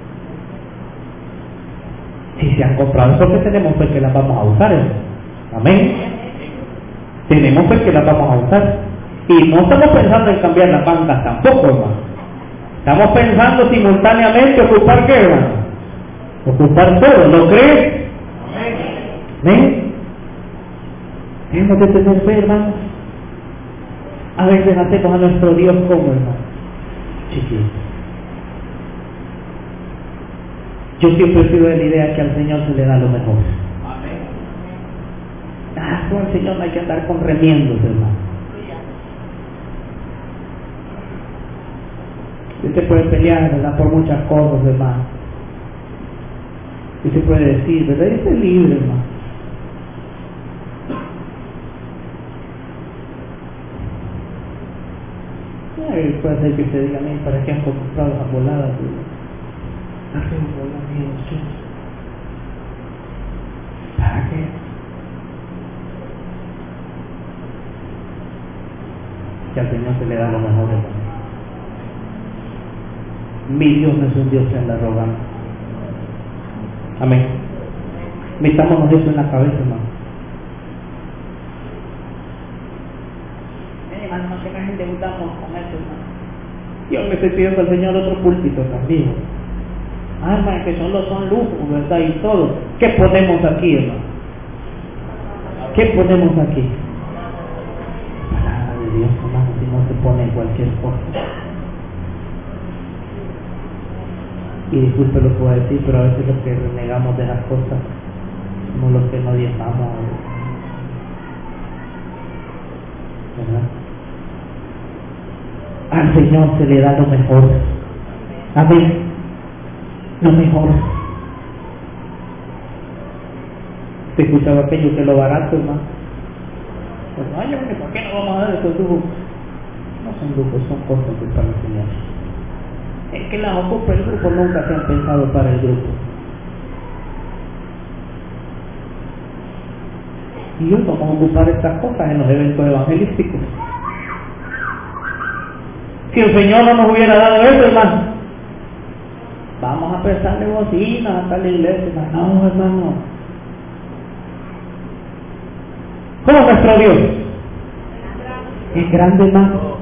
Si se han comprado, es porque tenemos fe que las vamos a usar, ¿eh? Amén. Tenemos fe que las vamos a usar. Y no estamos pensando en cambiar las bancas tampoco, hermano. Estamos pensando simultáneamente ocupar qué, hermano. Ocupar todo, ¿lo crees? Amén. Tenemos que tener fe, hermano. A veces hacemos a nuestro Dios como, hermano, chiquito. Yo siempre he sido de la idea que al Señor se le da lo mejor. Con el Señor no hay que andar con remiendos, hermano. Usted puede pelear, ¿verdad?, por muchas cosas, hermano. Usted puede decir, ¿verdad?, usted es libre, hermano. Puede ser que usted diga, ¿para qué han comprado esas voladas? ¿Para qué ¿Para qué? Que al Señor se le da lo mejor, hermano. Mi Dios no es un Dios que anda rogando. Amén. Metámonos eso en la cabeza, hermano. Hermano, no se cajen debutamos con eso, hermano. Yo me estoy pidiendo al Señor otro púlpito también. Hermano, que son lujos, ¿verdad? Y todo. ¿Qué ponemos aquí, hermano? ¿Qué ponemos aquí? Palabra de Dios, hermano, si no se pone cualquier cosa. Y disculpe lo que voy a decir, pero a veces los que renegamos de las cosas somos los que no diezmamos, ¿verdad? Al Señor se le da lo mejor. Amén. Lo mejor. ¿Te escuchaba aquello que lo barato, hermano? Pues, ¿por qué no vamos a dar esos lujos? No son lujos, son cosas que para el Señor. Es que las ocupa el grupo, nunca se han pensado para el grupo. Y hoy vamos a ocupar estas cosas en los eventos evangelísticos. Si el Señor no nos hubiera dado eso, hermano, vamos a prestarle bocinas hasta la iglesia, hermano. No, hermano. ¿Cómo es nuestro Dios? Es grande, hermano.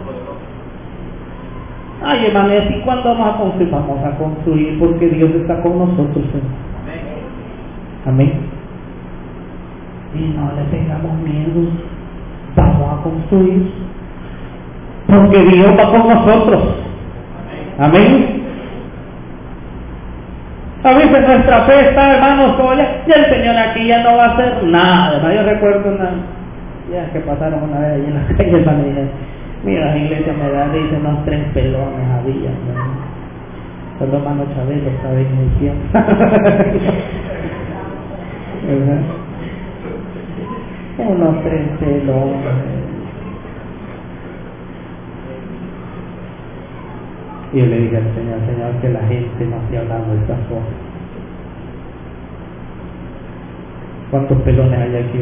Ay, hermano, ¿y así cuándo vamos a construir? Vamos a construir porque Dios está con nosotros, hermano. Amén. Y no le tengamos miedo. Vamos a construir porque Dios va con nosotros. Amén. A veces nuestra fe está, hermanos, como ya el Señor aquí ya no va a hacer nada, ¿no? Yo recuerdo ya que pasaron una vez ahí en la calle, hermano, y dije, mira, la iglesia me da, dice, unos 3 pelones había, ¿no? Solo hermano Chabelo estaba en el tiempo. ¿Verdad? Unos 3 pelones. Y yo le dije al Señor, que la gente no esté hablando de estas cosas. ¿Cuántos pelones hay aquí?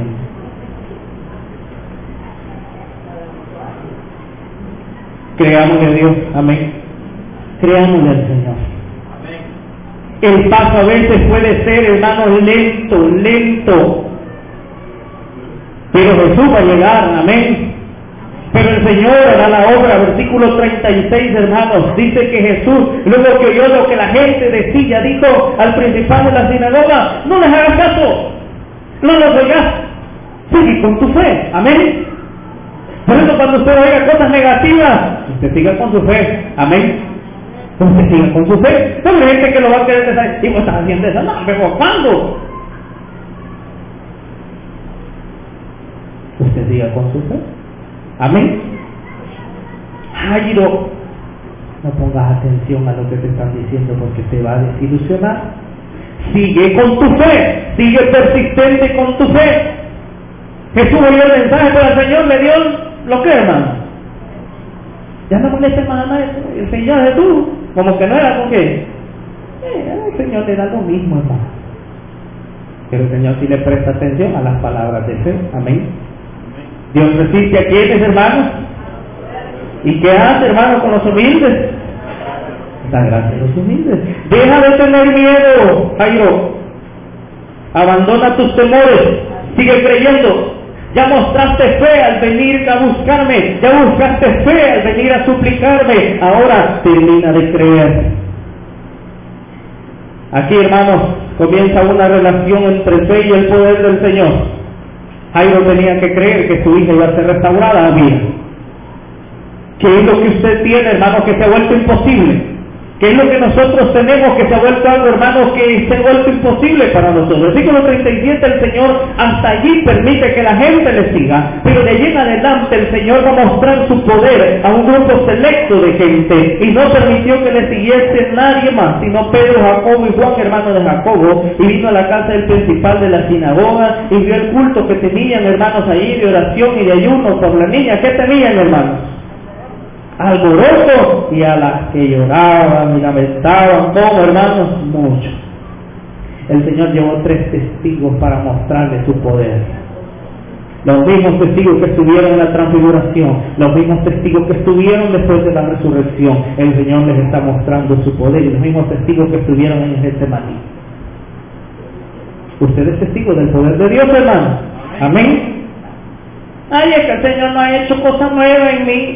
Creámosle a Dios, amén. Creámosle al Señor. El paso a veces puede ser, hermanos, lento. Pero Jesús va a llegar, amén. Pero el Señor hará la obra, versículo 36, hermanos, dice que Jesús, luego que oyó lo que la gente decía, dijo al principal de la sinagoga, no les hagas caso, no los oigas, sigue con tu fe, amén. Por eso cuando usted oiga cosas negativas, usted siga con su fe, amén. Usted siga con su fe. No hay gente que lo va a querer decir, y vos estás haciendo eso, no, pero ¿cuándo? Usted siga con su fe. Amén. Jairo, no pongas atención a lo que te están diciendo porque te va a desilusionar. Sigue con tu fe, sigue persistente con tu fe. Jesús oyó el mensaje, pero el Señor le dio lo que, hermano. Ya no molestes más a nadie. El Señor Jesús, como que no era con qué. El Señor le da lo mismo, hermano. Pero el Señor sí le presta atención a las palabras de fe. Amén. Dios resiste a quienes, hermanos. ¿Y qué hace, hermano, con los humildes? Da gracia a los humildes. Deja de tener miedo, Jairo. Abandona tus temores. Sigue creyendo. Ya mostraste fe al venir a buscarme. Ya buscaste fe al venir a suplicarme. Ahora termina de creer. Aquí, hermanos, comienza una relación entre fe y el poder del Señor. Jairo tenía que creer que su hija iba a ser restaurada. Mira, ¿qué es lo que usted tiene, hermano, que se ha vuelto imposible? ¿Qué es lo que nosotros tenemos que se ha vuelto algo, hermano, que se ha vuelto imposible para nosotros? Versículo 37, el Señor hasta allí permite que la gente le siga, pero de allí en adelante el Señor va a mostrar su poder a un grupo selecto de gente, y no permitió que le siguiese nadie más, sino Pedro, Jacobo y Juan, hermano de Jacobo, y vino a la casa del principal de la sinagoga, y vio el culto que tenían, hermanos, ahí de oración y de ayuno por la niña. ¿Qué tenían, hermanos? Alboroto, y a las que lloraban y lamentaban, como, hermanos, mucho. El Señor llevó 3 testigos para mostrarle su poder. Los mismos testigos que estuvieron en la transfiguración, los mismos testigos que estuvieron después de la resurrección, el Señor les está mostrando su poder, y los mismos testigos que estuvieron en Getsemaní. Usted es testigo del poder de Dios, hermano. Amén. Ay, es que el Señor no ha hecho cosa nueva en mí.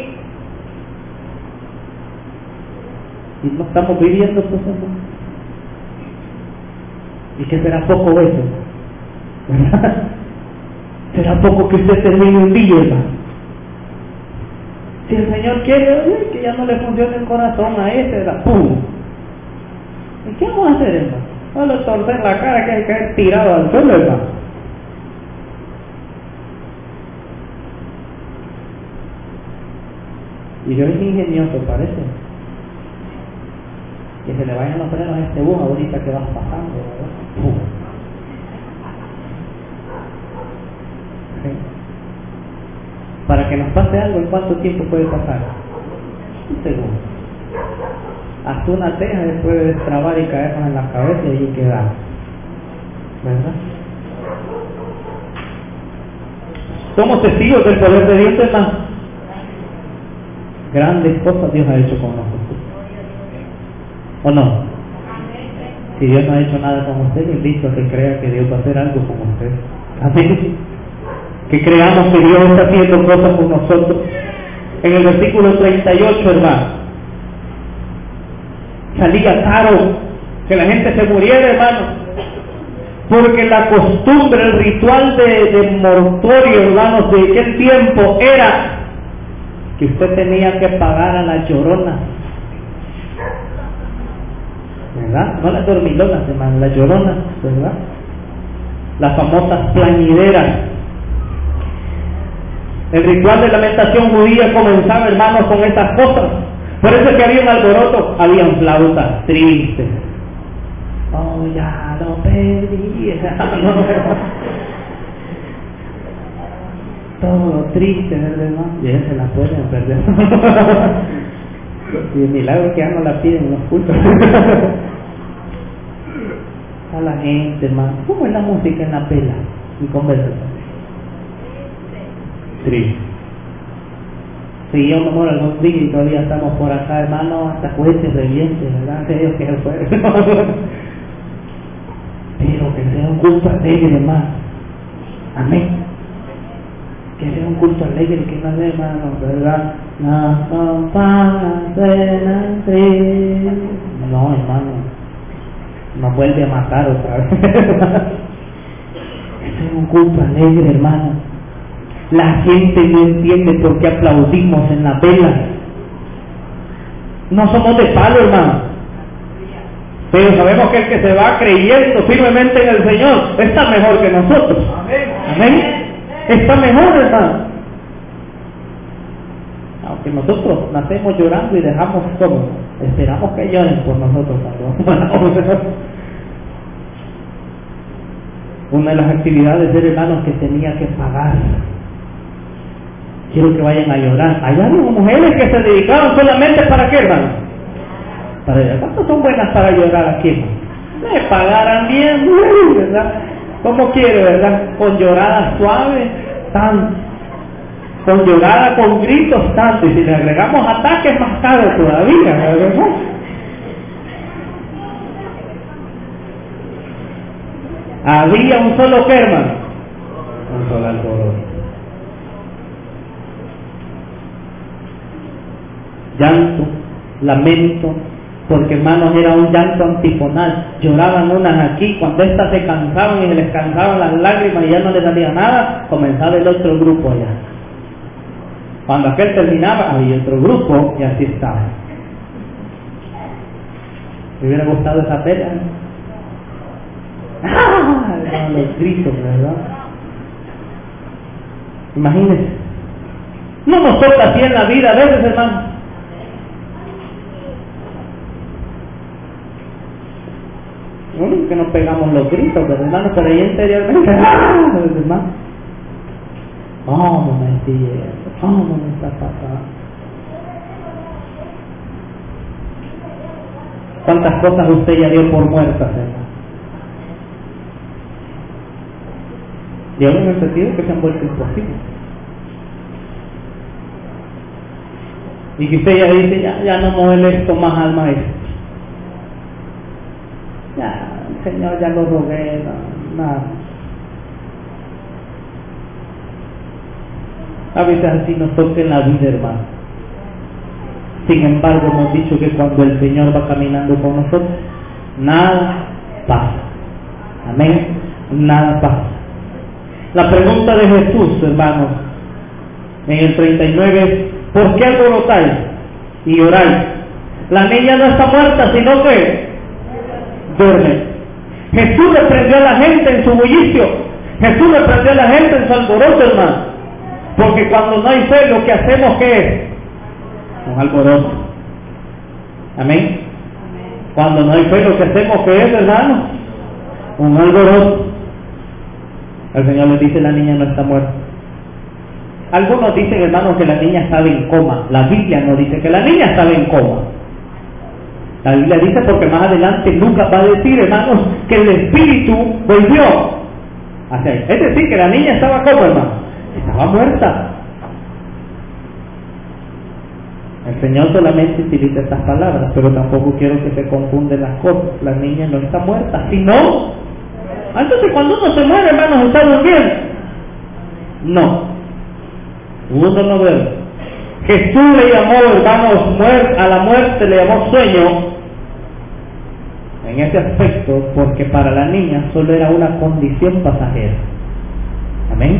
Y no estamos viviendo cosas nuevas. ¿Y que será poco eso? ¿Verdad? ¿Será poco que usted termine un día, hermano? Si el Señor quiere, que ya no le funcione el corazón a ese, ¿verdad? ¡Pum! ¿Y qué vamos a hacer, hermano? Solo torcer la cara, que hay que caer tirado al suelo, hermano. Y yo es ingenioso, parece. Que se le vayan los frenos a este bus ahorita que vas pasando, ¿verdad? ¡Pum! ¿Sí? Para que nos pase algo, ¿en cuánto tiempo puede pasar? Un segundo. Hasta una teja después de destrabar y caernos en la cabeza y ahí quedamos, ¿verdad? Somos testigos del poder de Dios, hermano. Grandes cosas Dios ha hecho con nosotros. ¿O no? Si Dios no ha hecho nada con usted, invito a que crea que Dios va a hacer algo con usted. Amén. Que creamos que Dios está haciendo cosas con nosotros. En el versículo 38, hermano, salía caro que la gente se muriera, hermano, porque la costumbre, el ritual de mortuorio, hermanos, de aquel tiempo era que usted tenía que pagar a la llorona. ¿verdad? No las dormilonas, hermano, las lloronas, ¿verdad? Las famosas plañideras. El ritual de lamentación judía comenzaba, hermanos, con estas cosas. Por eso es que había un alboroto, habían flautas tristes. Oh, ya lo perdí. Todo triste, ¿verdad? Y ellos se la pueden perder. Y el milagro que ya no la piden en los cultos. A la gente, hermano. ¿Cómo es la música en la pela? Y conversación. Triste. Si yo me muero algún día y todavía estamos por acá, hermano, hasta cohetes revientes, ¿verdad? Que Dios que se fue. Pero que sea un culto alegre, hermano. Amén. Que sea un culto alegre, que no sea, hermano, ¿verdad? Las campanas suenan tristes. No, hermano. Nos vuelve a matar otra vez. Que sea un culto alegre, hermano. La gente no entiende por qué aplaudimos en la vela. No somos de palo, hermano. Pero sabemos que el que se va creyendo firmemente en el Señor está mejor que nosotros. Amén. Está mejor, hermano. Aunque nosotros nacemos llorando y dejamos como, esperamos que lloren por nosotros. Una de las actividades de hermanos que tenía que pagar. Quiero que vayan a llorar. Allá había mujeres que se dedicaban solamente para qué, hermano. Para llorar. ¿Cuántas son buenas para llorar aquí, hermano? Me pagaran bien, ¿verdad? ¿Cómo quiere, verdad? Con llorada suave, tanto. Con llorada, con gritos, tanto. Y si le agregamos ataques, más caro todavía, ¿verdad? Había un solo que, hermano. Un solo alboroto. Llanto, lamento, porque hermanos era un llanto antifonal. Lloraban unas aquí, cuando estas se cansaban y se les cansaban las lágrimas y ya no les salía nada, comenzaba el otro grupo allá. Cuando aquel terminaba, había otro grupo y así estaba. ¿Me hubiera gustado esa pelea? ¡Ah! Los gritos, ¿verdad? Imagínense. No nos toca así en la vida a veces, hermano. Bueno, que nos pegamos los gritos, pero hermano, pero ahí interiormente, hermano, ¿cómo me entiende? ¿Cómo me está pasando? ¿Cuántas cosas usted ya dio por muertas, hermano? Dio en el sentido que se han vuelto imposibles. Y que usted ya dice, ya no molesto más al maestro. Ya, Señor, ya lo rogué, nada. A veces así nos toca en la vida, hermano. Sin embargo, hemos dicho que cuando el Señor va caminando con nosotros, nada pasa. Amén. Nada pasa. La pregunta de Jesús, hermanos, en el 39 es: ¿por qué alborotáis y oráis? La niña no está muerta, sino que duerme. Jesús reprendió a la gente en su bullicio. Jesús reprendió a la gente en su alboroto, hermano. Porque cuando no hay fe, lo que hacemos, ¿qué es? Un alboroto. Amén. Cuando no hay fe, lo que hacemos, ¿qué es, hermano? Un alboroto. El Señor les dice: la niña no está muerta. Algunos dicen, hermanos, que la niña estaba en coma. La Biblia no dice que la niña estaba en coma. La Biblia dice, porque más adelante Lucas va a decir, hermanos, que el espíritu volvió hacia él. Es decir, que la niña estaba como, hermano, estaba muerta. El Señor solamente utiliza estas palabras, pero tampoco quiero que se confunden las cosas. La niña no está muerta, sino, entonces cuando uno se muere, hermanos, está durmiendo. No, uno no duerme. Jesús le llamó, hermanos, a la muerte le llamó sueño en ese aspecto, porque para la niña solo era una condición pasajera. Amén.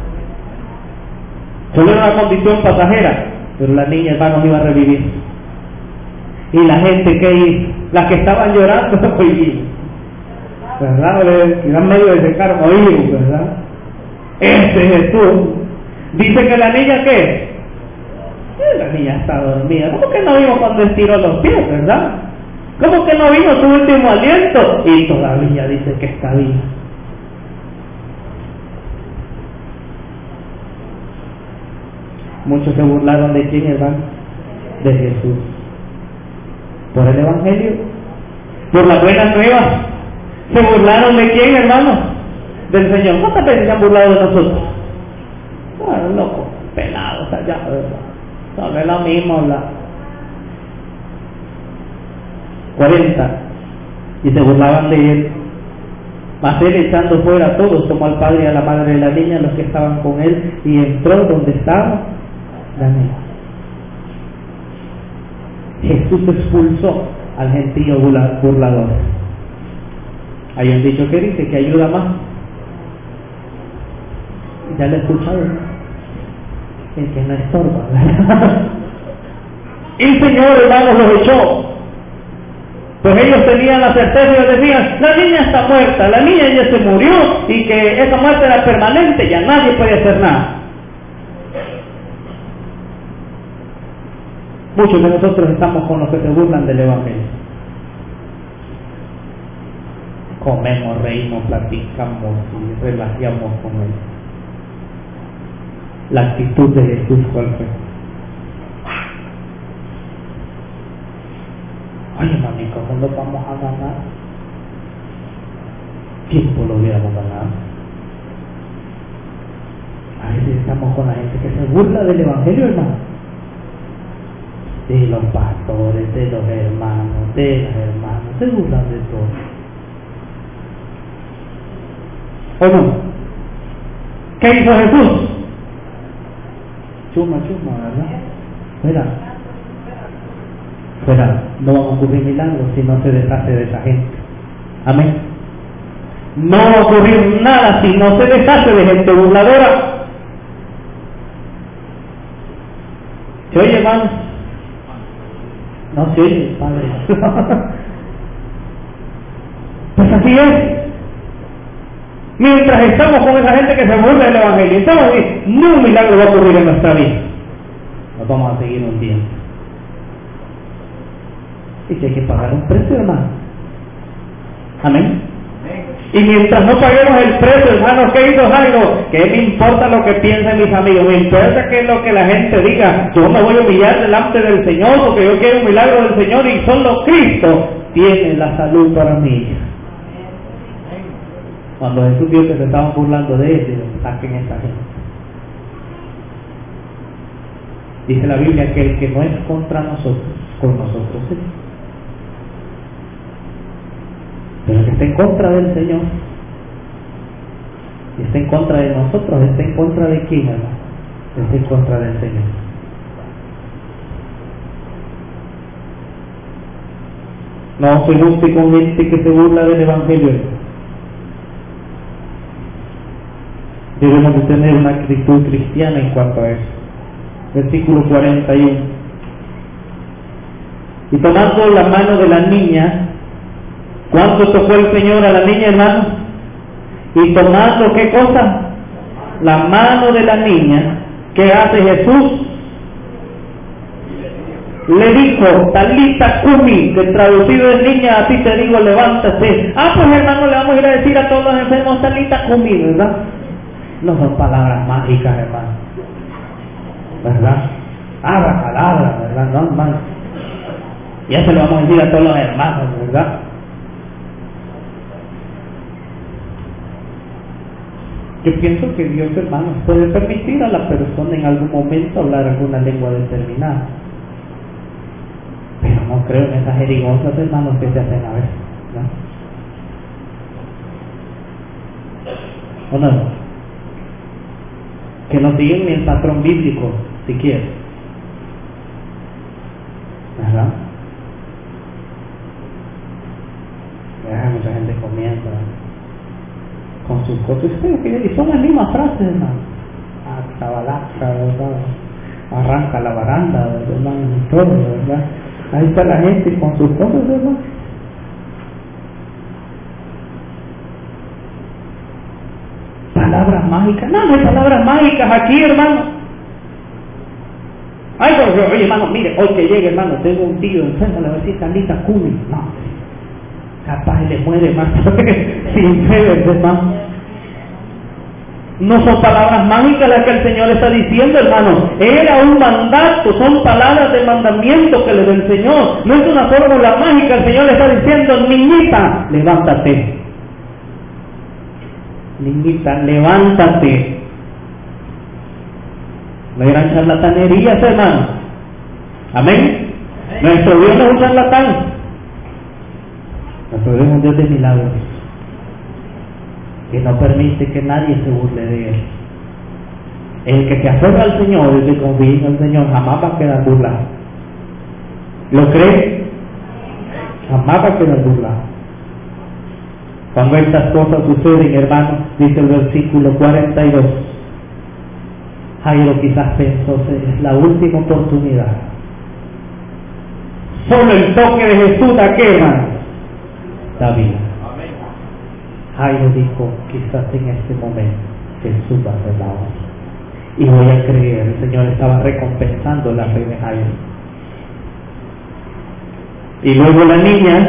Solo era una condición pasajera, pero la niña, hermanos, iba a revivir. Y la gente, ¿qué hizo? las que estaban llorando oímos, ¿verdad? Eran medio de secar oímos, ¿verdad? Ese es Jesús. Dice que la niña, ¿qué? La niña está dormida. ¿Cómo que no vimos cuando estiró los pies, verdad? ¿Cómo que no vimos su último aliento? Y todavía dice que está viva. Muchos se burlaron de quién, hermano, de Jesús. Por el Evangelio, por las buenas nuevas. ¿Se burlaron de quién, hermano? Del Señor. ¿Cuántas veces se han burlado de nosotros? Bueno, loco, pelados allá, ¿verdad? No es lo mismo hablar. 40. Y se burlaban de él. Mas él, echando fuera a todos, tomó al padre y a la madre de la niña, los que estaban con él, y entró donde estaba la niña. Jesús expulsó al gentío burlador. Hay un dicho que dice que ayuda más. Ya lo he escuchado. El que no estorba, ¿verdad? Y el Señor, hermanos, los echó. Pues ellos tenían la certeza, ellos decían, la niña está muerta, la niña ya se murió, y que esa muerte era permanente, ya nadie puede hacer nada. Muchos de nosotros estamos con los que se burlan del Evangelio. Comemos, reímos, platicamos y relacionamos con él. La actitud de Jesús, ¿cuál fue? Ay, mami, ¿cómo lo vamos a ganar? Tiempo lo hubiéramos ganado. A veces estamos con la gente que se burla del Evangelio, hermano. De los pastores, de los hermanos, de las hermanas, se burlan de todo. ¿O no? ¿Qué hizo Jesús? Chuma, ¿verdad? Fuera, no van a ocurrir milagros si no se deshace de esa gente. Amén. No va a ocurrir nada si no se deshace de gente burladora. ¿Se oye, hermano? No se oye, Padre. Pues así es. Mientras estamos con esa gente que se burla del Evangelio, estamos ahí, no un milagro va a ocurrir en nuestra vida. Nos vamos a seguir hundiendo. Y que hay que pagar un precio, hermano. Amén. Y mientras no paguemos el precio, hermano, ¿qué hizo Jairo? ¿Qué me importa lo que piensen mis amigos? Me importa qué es lo que la gente diga. Yo me voy a humillar delante del Señor porque yo quiero un milagro del Señor y solo Cristo tiene la salud para mí. Cuando Jesús vio que se estaban burlando de él, dijo, saquen esa gente. Dice la Biblia que el que no es contra nosotros, con nosotros es. Pero el que está en contra del Señor, y está en contra de nosotros, está en contra de quién, hermano? Está en contra del Señor. No se guste con gente que se burla del Evangelio. Debemos de tener una actitud cristiana en cuanto a eso. Versículo 41. Y tomando la mano de la niña, ¿cuánto tocó el Señor a la niña, hermano? Y tomando, ¿qué cosa? La mano de la niña, ¿qué hace Jesús? Le dijo, Talita Kumi, que traducido es niña, a ti te digo, levántate. Pues hermano, le vamos a ir a decir a todos los enfermos, Talita Kumi, ¿verdad? No son palabras mágicas, hermano, ¿verdad? Palabra, ¿verdad? No, hermano. Ya se lo vamos a decir a todos los hermanos, ¿verdad? Yo pienso que Dios, hermanos, puede permitir a la persona en algún momento hablar alguna lengua determinada. Pero no creo en esas jerigosas, hermanos, que se hacen a veces, ¿no? ¿O no? Que no siguen ni el patrón bíblico, si quieren. ¿Verdad? Mucha gente comienza con sus cosas, y son las mismas frases, hermano. Tabalaca, ¿verdad? Arranca la baranda, ¿verdad? Y todo, ¿verdad? Ahí está la gente con sus cosas, hermano. palabras mágicas. No hay palabras mágicas aquí, hermano. Ay, oye, hermano, mire, hoy que llegue, hermano, tengo un tío enfermo, le voy a decir Carlita Cuni. No, capaz le muere más sin fe, hermano. No son palabras mágicas las que el Señor está diciendo, hermano. Era un mandato, son palabras de mandamiento que le da el Señor. No es una fórmula mágica. El Señor le está diciendo, niñita, levántate. Niñita, levántate. No eran charlatanerías, hermano. Amén. Nuestro Dios no es un charlatán. Nuestro Dios es un Dios de milagros, que no permite que nadie se burle de Él. El que se aferra al Señor, el que confía en el Señor, jamás va a quedar burlado. ¿Lo cree? Jamás va a quedar burlado. Cuando estas cosas suceden, hermano, dice el versículo 42, Jairo quizás pensó, es la última oportunidad. Solo el toque de Jesús da que, hermano, da vida. Jairo dijo, quizás en este momento Jesús va a hacer la obra. Y voy a creer, el Señor estaba recompensando la fe de Jairo. Y luego la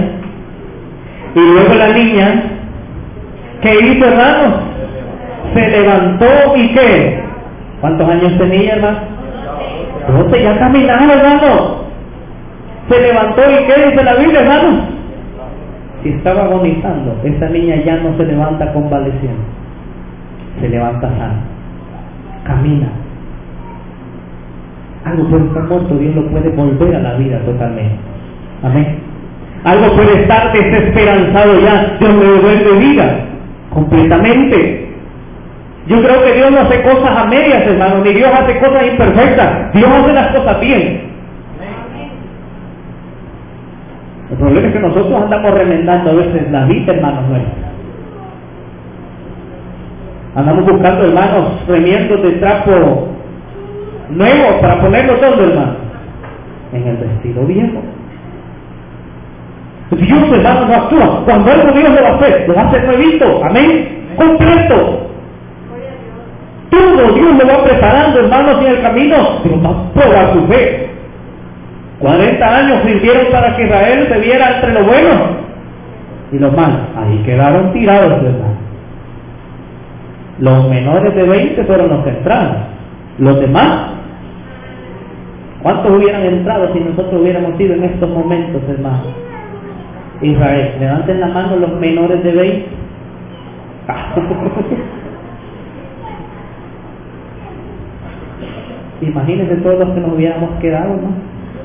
niña, ¿qué hizo, hermano? Se levantó y ¿qué? ¿Cuántos años tenía, hermano? 12, ya caminaba, hermano. Se levantó y ¿qué dice la Biblia, hermano? Si estaba agonizando, esa niña ya no se levanta convaleciente, se levanta sana, camina. Algo puede estar muerto, Dios lo puede volver a la vida totalmente. Amén. Algo puede estar desesperanzado ya, Dios le devuelve vida completamente. Yo creo que Dios no hace cosas a medias, hermano, ni Dios hace cosas imperfectas. Dios hace las cosas bien. El problema es que nosotros andamos remendando a veces la vida, hermanos nuestros. Andamos buscando, hermanos, remiendos de trapo nuevos para ponerlo todo, hermano, en el vestido viejo. Dios, hermano, no actúa. Cuando algo Dios lo va a hacer nuevito, amén, completo. Todo Dios lo va preparando, hermanos, en el camino, pero va a probar su fe. 40 años sirvieron para que Israel se viera entre lo bueno y lo malo. Ahí quedaron tirados, ¿verdad? Los menores de 20 fueron los que entraron. Los demás, ¿cuántos hubieran entrado si nosotros hubiéramos sido en estos momentos, hermano? Israel, levanten la mano los menores de 20. Imagínense todos los que nos hubiéramos quedado, ¿no?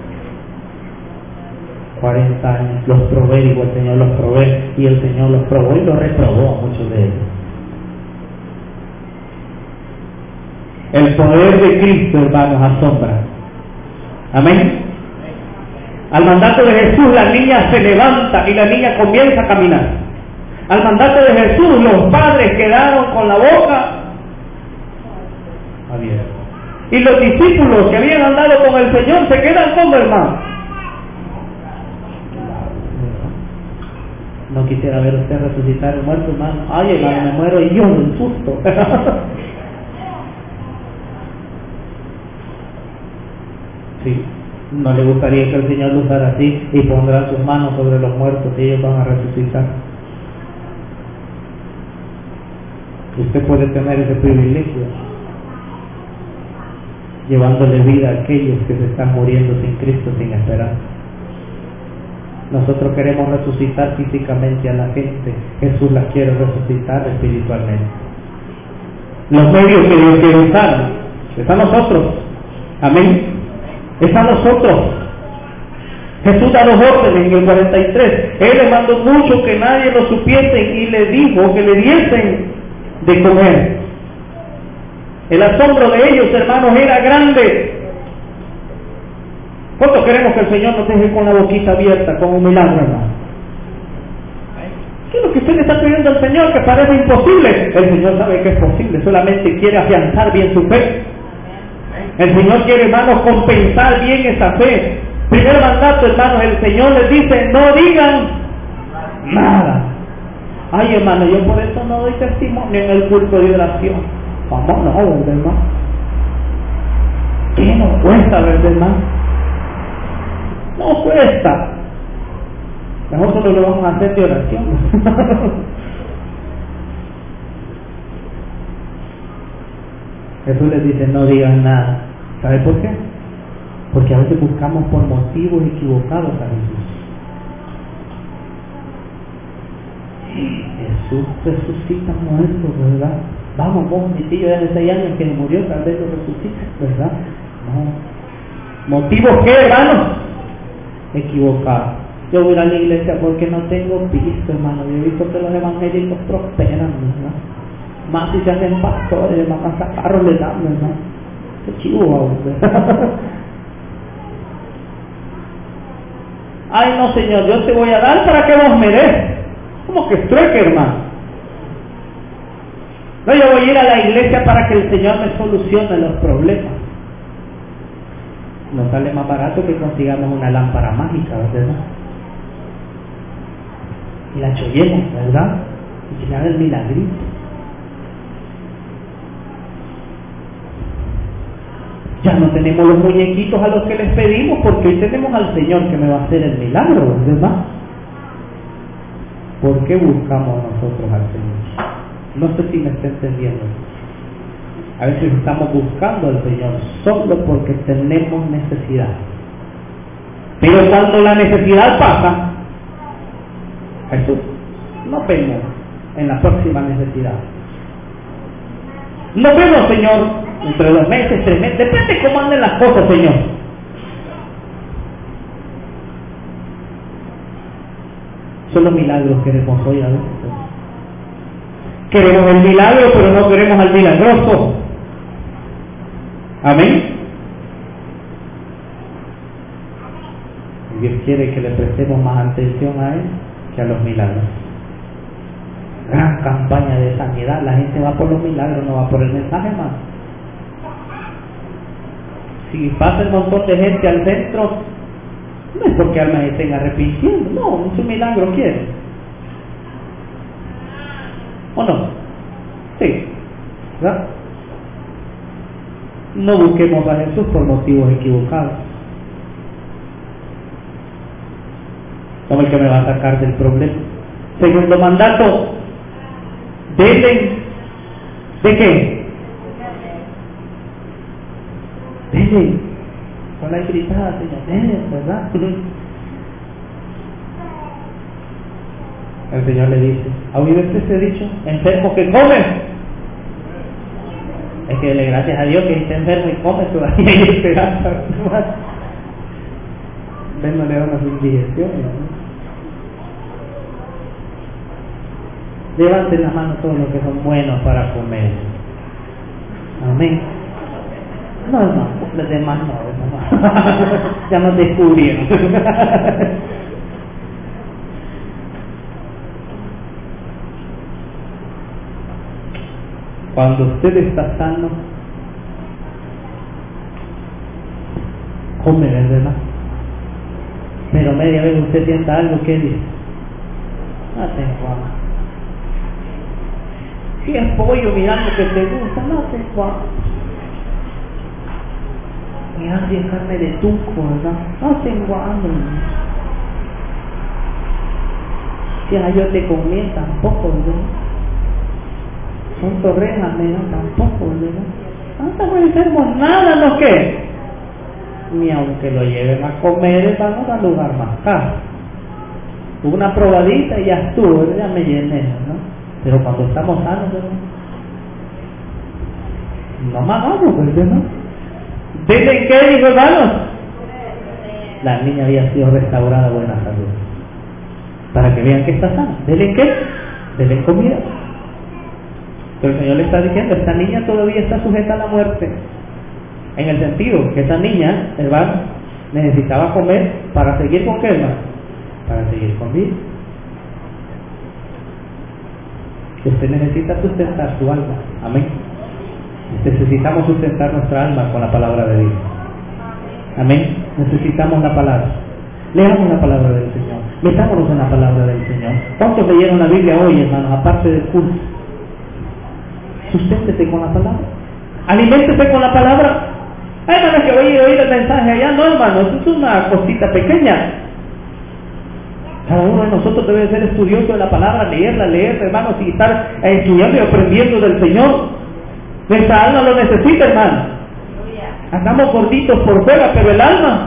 40 años, los probé, digo, el Señor los probé, y el Señor los probó y los reprobó a muchos de ellos. El poder de Cristo, hermanos, asombra. Amén. Al mandato de Jesús, la niña se levanta y la niña comienza a caminar. Al mandato de Jesús, los padres quedaron con la boca abierta. Y los discípulos que habían andado con el Señor se quedan como, hermanos. No quisiera ver usted resucitar el muerto, hermano. Ay, hermano, me muero y yo del susto. Sí, no le gustaría que el Señor lo usara así y pondrá sus manos sobre los muertos y ellos van a resucitar. Usted puede tener ese privilegio, llevándole vida a aquellos que se están muriendo sin Cristo, sin esperanza. Nosotros queremos resucitar físicamente a la gente. Jesús las quiere resucitar espiritualmente. Los medios que Dios quiere usar están nosotros. Amén. Están nosotros. Jesús da los órdenes en el 43. Él le mandó mucho que nadie lo supiese y le dijo que le diesen de comer. El asombro de ellos, hermanos, era grande. ¿Cuánto queremos que el Señor nos deje con la boquita abierta, con un milagro, hermano? ¿Qué es lo que usted le está pidiendo al Señor que parece imposible? El Señor sabe que es posible, solamente quiere afianzar bien su fe. El Señor quiere, hermanos, compensar bien esa fe. Primer mandato, hermanos, el Señor les dice, no digan nada. Ay, hermano, yo por eso no doy testimonio en el culto de oración. ¿Cómo no, verdad, hermano? ¿Qué nos cuesta, verdad, hermano? No cuesta. Nosotros lo vamos a hacer de oración. Jesús les dice, no digan nada. ¿Sabe por qué? Porque a veces buscamos por motivos equivocados a Jesús. Jesús resucita muertos, ¿verdad? Vamos, mi tío ya de 6 años que murió, tal vez lo resucita, ¿verdad? No. ¿Motivos qué, hermanos? Equivocados. Yo voy a la iglesia porque no tengo piso, hermano. Yo he visto que los evangélicos prosperan, ¿verdad? Más si se hacen pastores, más hasta carros le dan, ¿verdad? Qué chivo, ¿verdad? Ay, no, Señor, yo te voy a dar para que vos me des. ¿Cómo que trueque, hermano? No, yo voy a ir a la iglesia para que el Señor me solucione los problemas. Nos sale más barato que consigamos una lámpara mágica, ¿verdad? Y la chollemos, ¿verdad? Y que le haga el milagrito. Ya no tenemos los muñequitos a los que les pedimos, porque hoy tenemos al Señor que me va a hacer el milagro, ¿verdad? ¿Por qué buscamos nosotros al Señor? No sé si me está entendiendo. A veces estamos buscando al Señor solo porque tenemos necesidad. Pero cuando la necesidad pasa, Jesús, nos vemos en la próxima necesidad. Nos vemos, Señor, entre 2 meses, 3 meses, depende cómo anden las cosas, Señor. Solo milagros queremos hoy a veces. Queremos el milagro, pero no queremos al milagroso. Amén. Dios quiere que le prestemos más atención a Él que a los milagros. Gran campaña de sanidad, la gente va por los milagros, no va por el mensaje, más. Si pasa un montón de gente al centro, no es porque almas estén arrepintiendo, no, es un milagro, quiere. ¿O no? Sí, ¿verdad? No busquemos a Jesús por motivos equivocados. Como el que me va a sacar del problema. Segundo mandato, denle, ¿de qué? Denle, con la gritada, denle, ¿verdad? El Señor le dice, ¿ha oído ese dicho? Enfermo que come. Es que dele gracias a Dios que está enfermo y come todavía hay esperanza. Ven, no le da unas indigestiones, ¿no? Levanten la mano todos los que son buenos para comer. Amén. No, los demás no. Ya nos descubrieron. Cuando usted está sano, come, ¿verdad? Pero media vez usted sienta algo que dice, no tengo hambre. Si es pollo, mirando que te gusta, no tengo hambre. Mira si es carne de tuco, ¿verdad? No tengo hambre. Si ayote con miel, tampoco, ¿verdad? Son torrejas, ¿verdad? Tampoco, ¿verdad? No estamos enfermos, nada, ¿no qué? Ni aunque lo lleven a comer, vamos al lugar más caro. Una probadita y ya estuvo, ya me llené, ¿no? Pero cuando estamos sanos, ¿verdad? No mamamos, ¿verdad? ¿Desde qué, dijo, hermanos? La niña había sido restaurada a buena salud. Para que vean que está sana. ¿Desde qué? Desde comida. Pero el Señor le está diciendo, esta niña todavía está sujeta a la muerte. En el sentido que esta niña, hermano, necesitaba comer para seguir con qué, hermano? Para seguir con vida. Usted necesita sustentar su alma. Amén. Necesitamos sustentar nuestra alma con la palabra de Dios. Amén. Necesitamos la palabra. Leamos la palabra del Señor. Metámonos en la palabra del Señor. ¿Cuántos leyeron la Biblia hoy, hermanos, aparte del culto? Susténtese con la palabra. Aliméntese con la palabra. Hay hermanos que oír el mensaje allá. No, hermanos, eso es una cosita pequeña. Cada uno de nosotros debe ser estudioso de la palabra, leerla, hermanos, y estar estudiando y aprendiendo del Señor. Nuestra alma lo necesita, hermano. Andamos gorditos por fuera, pero el alma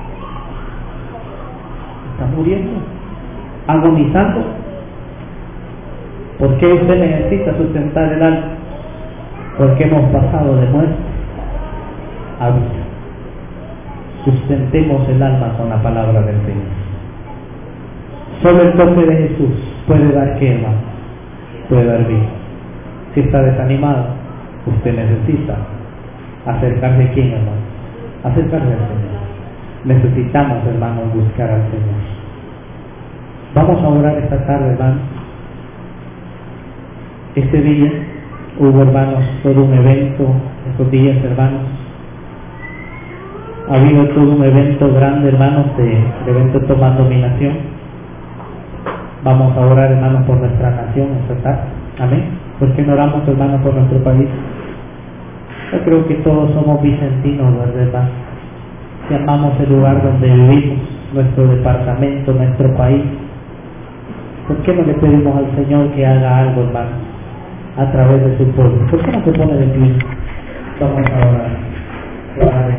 está muriendo, agonizando. ¿Por qué usted necesita sustentar el alma? Porque hemos pasado de muerte a vida. Sustentemos el alma con la palabra del Señor. Solo el toque de Jesús puede dar qué, hermano, puede dar vida. Si está desanimado, usted necesita acercarse a quién, hermano, acercarse al Señor. Necesitamos, hermanos, buscar al Señor. Vamos a orar esta tarde, hermanos. Este día hubo, hermanos, todo un evento, estos días, hermanos. Ha habido todo un evento grande, hermanos, el evento Toma Dominación. Vamos a orar, hermanos, por nuestra nación esta tarde. Amén. ¿Por qué no oramos, hermanos, por nuestro país? Yo creo que todos somos vicentinos, ¿verdad? Si amamos el lugar donde vivimos, nuestro departamento, nuestro país, ¿por qué no le pedimos al Señor que haga algo, hermanos, a través de su pueblo? ¿Por qué no se pone de pie? Vamos a orar.